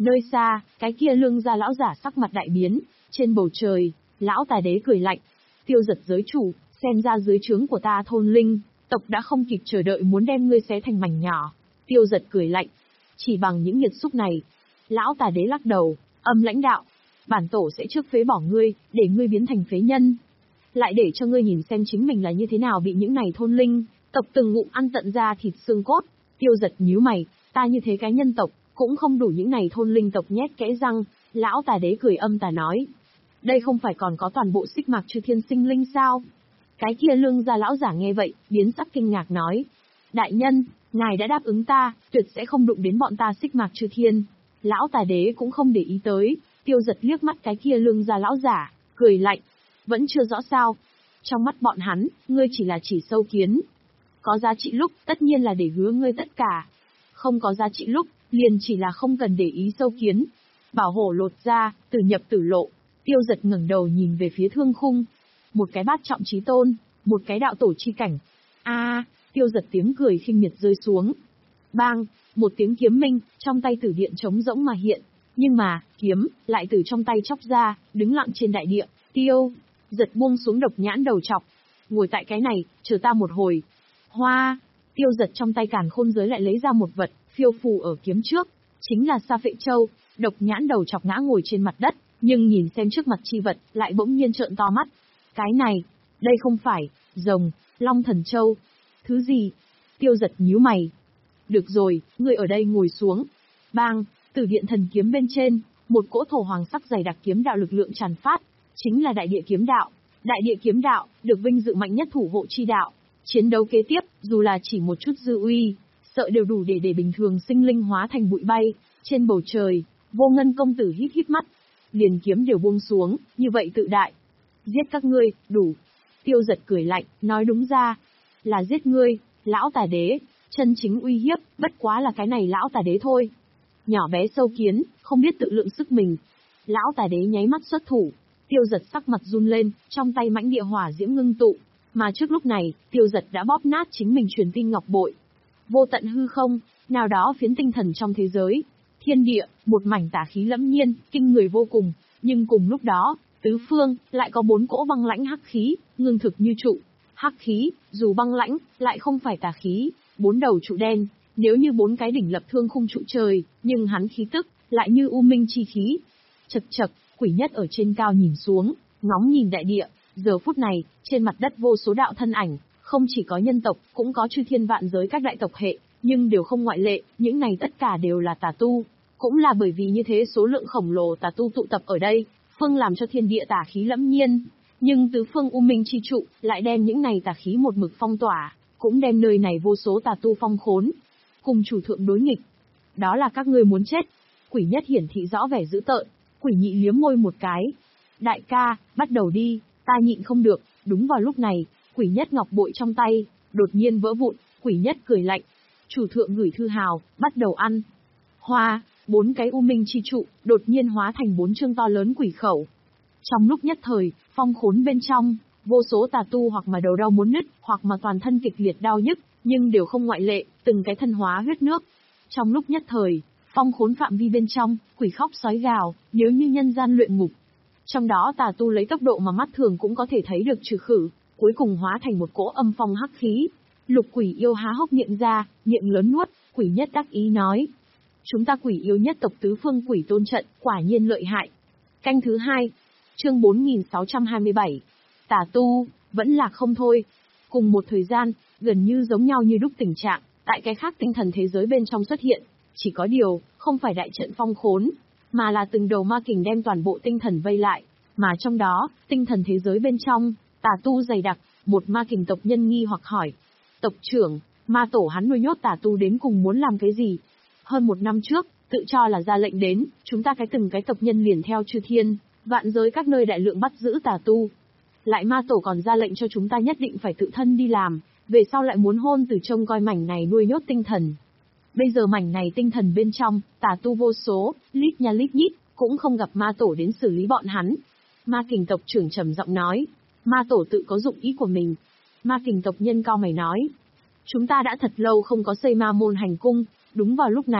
Nơi xa, cái kia Lương gia lão giả sắc mặt đại biến, trên bầu trời, lão tà đế cười lạnh. Tiêu Giật giới chủ, xem ra dưới trướng của ta thôn linh, tộc đã không kịp chờ đợi muốn đem ngươi xé thành mảnh nhỏ. Tiêu Giật cười lạnh. Chỉ bằng những nghiệt xúc này. Lão tà đế lắc đầu, âm lãnh đạo. Bản tổ sẽ trước phế bỏ ngươi, để ngươi biến thành phế nhân. Lại để cho ngươi nhìn xem chính mình là như thế nào bị những này thôn linh, tộc từng ngụm ăn tận da thịt xương cốt. Tiêu Giật nhíu mày, ta như thế cái nhân tộc, cũng không đủ những này thôn linh tộc nhét kẽ răng. Lão tà đế cười âm tà nói. Đây không phải còn có toàn bộ xích mạc chư thiên sinh linh sao? Cái kia Lương gia lão giả nghe vậy, biến sắc kinh ngạc nói. Đại nhân, ngài đã đáp ứng ta, tuyệt sẽ không đụng đến bọn ta xích mạc chư thiên. Lão tà đế cũng không để ý tới, Tiêu Giật liếc mắt cái kia Lương gia lão giả, cười lạnh. Vẫn chưa rõ sao. Trong mắt bọn hắn, ngươi chỉ là chỉ sâu kiến. Có giá trị lúc, tất nhiên là để hứa ngươi tất cả. Không có giá trị lúc, liền chỉ là không cần để ý sâu kiến. Bảo hổ lột ra, tử nhập tử lộ. Tiêu Giật ngẩng đầu nhìn về phía thương khung. Một cái bát trọng chí tôn, một cái đạo tổ chi cảnh. A, à, Tiêu Giật tiếng cười khinh miệt rơi xuống. Bang, một tiếng kiếm minh, trong tay tử điện trống rỗng mà hiện. Nhưng mà, kiếm, lại từ trong tay chóc ra, đứng lặng trên đại địa. Tiêu Giật buông xuống độc nhãn đầu chọc. Ngồi tại cái này, chờ ta một hồi. Hoa, Tiêu Giật trong tay càn khôn giới lại lấy ra một vật, phiêu phù ở kiếm trước. Chính là Sa Phệ Châu. Độc nhãn đầu chọc ngã ngồi trên mặt đất, nhưng nhìn xem trước mặt chi vật, lại bỗng nhiên trợn to mắt. Cái này, đây không phải, rồng, Long Thần Châu. Thứ gì? Tiêu Giật nhíu mày. Được rồi, ngươi ở đây ngồi xuống. Bang, tử điện thần kiếm bên trên, một cỗ thổ hoàng sắc dày đặc kiếm đạo lực lượng tràn phát. Chính là đại địa kiếm đạo. Đại địa kiếm đạo, được vinh dự mạnh nhất thủ hộ chi đạo. Chiến đấu kế tiếp, dù là chỉ một chút dư uy, sợ đều đủ để để bình thường sinh linh hóa thành bụi bay. Trên bầu trời, Vô Ngân công tử hít hít mắt. Liền kiếm đều buông xuống, như vậy tự đại. Giết các ngươi, đủ. Tiêu Giật cười lạnh, nói đúng ra. Là giết ngươi, lão tà đế. Chân chính uy hiếp, bất quá là cái này lão tà đế thôi. Nhỏ bé sâu kiến, không biết tự lượng sức mình. Lão tà đế nháy mắt xuất thủ. Tiêu Giật sắc mặt run lên, trong tay mãnh địa hỏa diễm ngưng tụ. Mà trước lúc này, Tiêu Giật đã bóp nát chính mình truyền tinh ngọc bội. Vô tận hư không, nào đó phiến tinh thần trong thế giới. Thiên địa, một mảnh tà khí lẫm nhiên, kinh người vô cùng. Nhưng cùng lúc đó, tứ phương, lại có bốn cỗ băng lãnh hắc khí, ngưng thực như trụ. Hắc khí, dù băng lãnh, lại không phải tà khí, bốn đầu trụ đen, nếu như bốn cái đỉnh lập thương khung trụ trời, nhưng hắn khí tức, lại như u minh chi khí. Chật chật, Quỷ Nhất ở trên cao nhìn xuống, ngóng nhìn đại địa, giờ phút này, trên mặt đất vô số đạo thân ảnh, không chỉ có nhân tộc, cũng có chư thiên vạn giới các đại tộc hệ, nhưng đều không ngoại lệ, những này tất cả đều là tà tu. Cũng là bởi vì như thế số lượng khổng lồ tà tu tụ tập ở đây, phương làm cho thiên địa tà khí lẫm nhiên. Nhưng tứ phương u minh chi trụ, lại đem những này tà khí một mực phong tỏa, cũng đem nơi này vô số tà tu phong khốn. Cùng chủ thượng đối nghịch. Đó là các ngươi muốn chết. Quỷ Nhất hiển thị rõ vẻ dữ tợn, Quỷ Nhị liếm môi một cái. Đại ca, bắt đầu đi, ta nhịn không được. Đúng vào lúc này, Quỷ Nhất ngọc bội trong tay, đột nhiên vỡ vụn, Quỷ Nhất cười lạnh. Chủ thượng gửi thư hào, bắt đầu ăn. Hoa, bốn cái u minh chi trụ, đột nhiên hóa thành bốn chương to lớn quỷ khẩu. Trong lúc nhất thời, phong khốn bên trong, vô số tà tu hoặc mà đầu đau muốn nứt, hoặc mà toàn thân kịch liệt đau nhức, nhưng đều không ngoại lệ, từng cái thân hóa huyết nước. Trong lúc nhất thời, phong khốn phạm vi bên trong, quỷ khóc sói gào, nếu như nhân gian luyện ngục. Trong đó tà tu lấy tốc độ mà mắt thường cũng có thể thấy được trừ khử, cuối cùng hóa thành một cỗ âm phong hắc khí. Lục Quỷ Yêu há hốc miệng ra, miệng lớn nuốt, Quỷ Nhất đắc ý nói. Chúng ta Quỷ Yêu nhất tộc tứ phương quỷ tôn trận, quả nhiên lợi hại. Canh thứ hai, chương bốn nghìn sáu trăm hai mươi bảy. Tà tu, vẫn là không thôi. Cùng một thời gian, gần như giống nhau như đúc tình trạng, tại cái khác tinh thần thế giới bên trong xuất hiện. Chỉ có điều, không phải đại trận phong khốn, mà là từng đầu ma kình đem toàn bộ tinh thần vây lại. Mà trong đó, tinh thần thế giới bên trong, tà tu dày đặc, một ma kình tộc nhân nghi hoặc hỏi. Tộc trưởng, ma tổ hắn nuôi nhốt tà tu đến cùng muốn làm cái gì? Hơn một năm trước, tự cho là ra lệnh đến, chúng ta cái từng cái tộc nhân liền theo chư thiên, vạn giới các nơi đại lượng bắt giữ tà tu. Lại ma tổ còn ra lệnh cho chúng ta nhất định phải tự thân đi làm, về sau lại muốn hôn từ trông coi mảnh này nuôi nhốt tinh thần. Bây giờ mảnh này tinh thần bên trong, tà tu vô số, lít nha lít nhít, cũng không gặp ma tổ đến xử lý bọn hắn. Ma kình tộc trưởng trầm giọng nói, ma tổ tự có dụng ý của mình. Ma kình tộc nhân cao mày nói, chúng ta đã thật lâu không có xây ma môn hành cung. Đúng vào lúc này,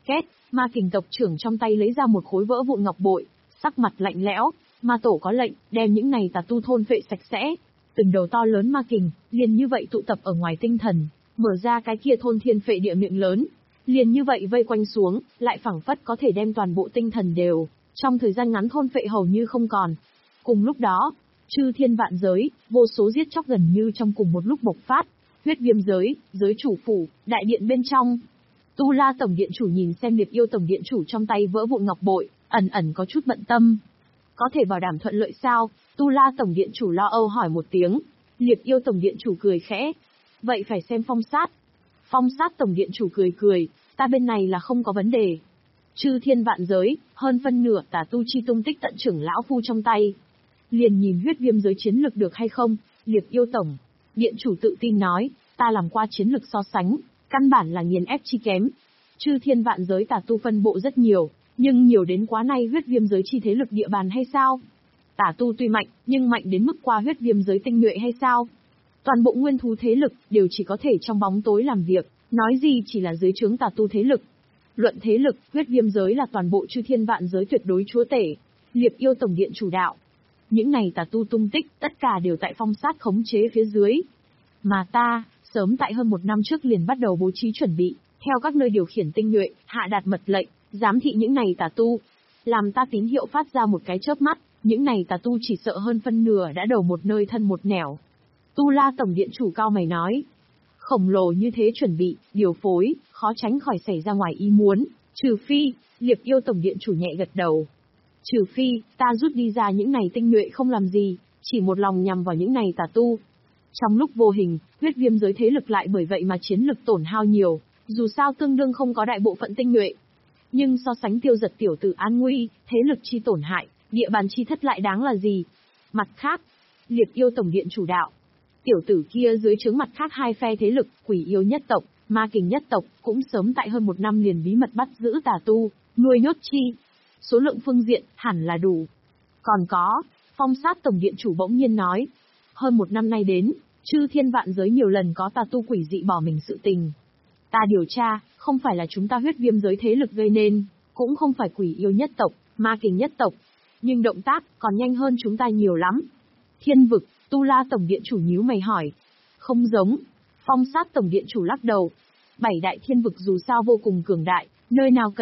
Két, ma kình tộc trưởng trong tay lấy ra một khối vỡ vụn ngọc bội, sắc mặt lạnh lẽo, ma tổ có lệnh, đem những này tà tu thôn phệ sạch sẽ. Từng đầu to lớn ma kình, liền như vậy tụ tập ở ngoài tinh thần, mở ra cái kia thôn thiên phệ địa miệng lớn. Liền như vậy vây quanh xuống, lại phảng phất có thể đem toàn bộ tinh thần đều, trong thời gian ngắn thôn phệ hầu như không còn. Cùng lúc đó, chư thiên vạn giới, vô số giết chóc gần như trong cùng một lúc bộc phát. Huyết viêm giới, giới chủ phủ, đại điện bên trong. Tu La tổng điện chủ nhìn xem Liệp Yêu tổng điện chủ trong tay vỡ vụn ngọc bội, ẩn ẩn có chút bận tâm. Có thể bảo đảm thuận lợi sao? Tu La tổng điện chủ lo âu hỏi một tiếng. Liệp Yêu tổng điện chủ cười khẽ. Vậy phải xem phong sát. Phong sát tổng điện chủ cười cười, ta bên này là không có vấn đề. Chư thiên vạn giới, hơn phân nửa tà tu chi tung tích tận trưởng lão phu trong tay. Liền nhìn huyết viêm giới chiến lực được hay không, Liệp Yêu tổng điện chủ tự tin nói, ta làm qua chiến lực so sánh, căn bản là nghiền ép chi kém. Chư thiên vạn giới tà tu phân bộ rất nhiều, nhưng nhiều đến quá nay huyết viêm giới chi thế lực địa bàn hay sao? Tà tu tuy mạnh, nhưng mạnh đến mức qua huyết viêm giới tinh nhuệ hay sao? Toàn bộ nguyên thú thế lực đều chỉ có thể trong bóng tối làm việc, nói gì chỉ là dưới trướng tà tu thế lực. Luận thế lực, huyết viêm giới là toàn bộ chư thiên vạn giới tuyệt đối chúa tể. Liệp Yêu tổng điện chủ đạo. Những này tà tu tung tích, tất cả đều tại phong sát khống chế phía dưới. Mà ta, sớm tại hơn một năm trước liền bắt đầu bố trí chuẩn bị, theo các nơi điều khiển tinh nhuệ, hạ đạt mật lệnh, giám thị những này tà tu. Làm ta tín hiệu phát ra một cái chớp mắt, những này tà tu chỉ sợ hơn phân nửa đã đầu một nơi thân một nẻo. Tu La tổng điện chủ cao mày nói. Khổng lồ như thế chuẩn bị, điều phối, khó tránh khỏi xảy ra ngoài ý muốn, trừ phi, Liệp Yêu tổng điện chủ nhẹ gật đầu. Trừ phi, ta rút đi ra những này tinh nhuệ không làm gì, chỉ một lòng nhằm vào những này tà tu. Trong lúc vô hình, huyết viêm giới thế lực lại bởi vậy mà chiến lực tổn hao nhiều, dù sao tương đương không có đại bộ phận tinh nhuệ. Nhưng so sánh tiêu giật tiểu tử an nguy, thế lực chi tổn hại, địa bàn chi thất lại đáng là gì? Mặt khác, Liệp Yêu tổng điện chủ đạo. Tiểu tử kia dưới trướng mặt khác hai phe thế lực, Quỷ Yêu nhất tộc, Ma Kình nhất tộc, cũng sớm tại hơn một năm liền bí mật bắt giữ tà tu, nuôi nhốt chi. Số lượng phương diện, hẳn là đủ. Còn có, phong sát tổng điện chủ bỗng nhiên nói. Hơn một năm nay đến, chư thiên vạn giới nhiều lần có tà tu quỷ dị bỏ mình sự tình. Ta điều tra, không phải là chúng ta huyết viêm giới thế lực gây nên, cũng không phải Quỷ Yêu nhất tộc, Ma Kình nhất tộc. Nhưng động tác, còn nhanh hơn chúng ta nhiều lắm. Thiên vực, Tu La tổng điện chủ nhíu mày hỏi. Không giống. Phong sát tổng điện chủ lắc đầu. Bảy đại thiên vực dù sao vô cùng cường đại, nơi nào cần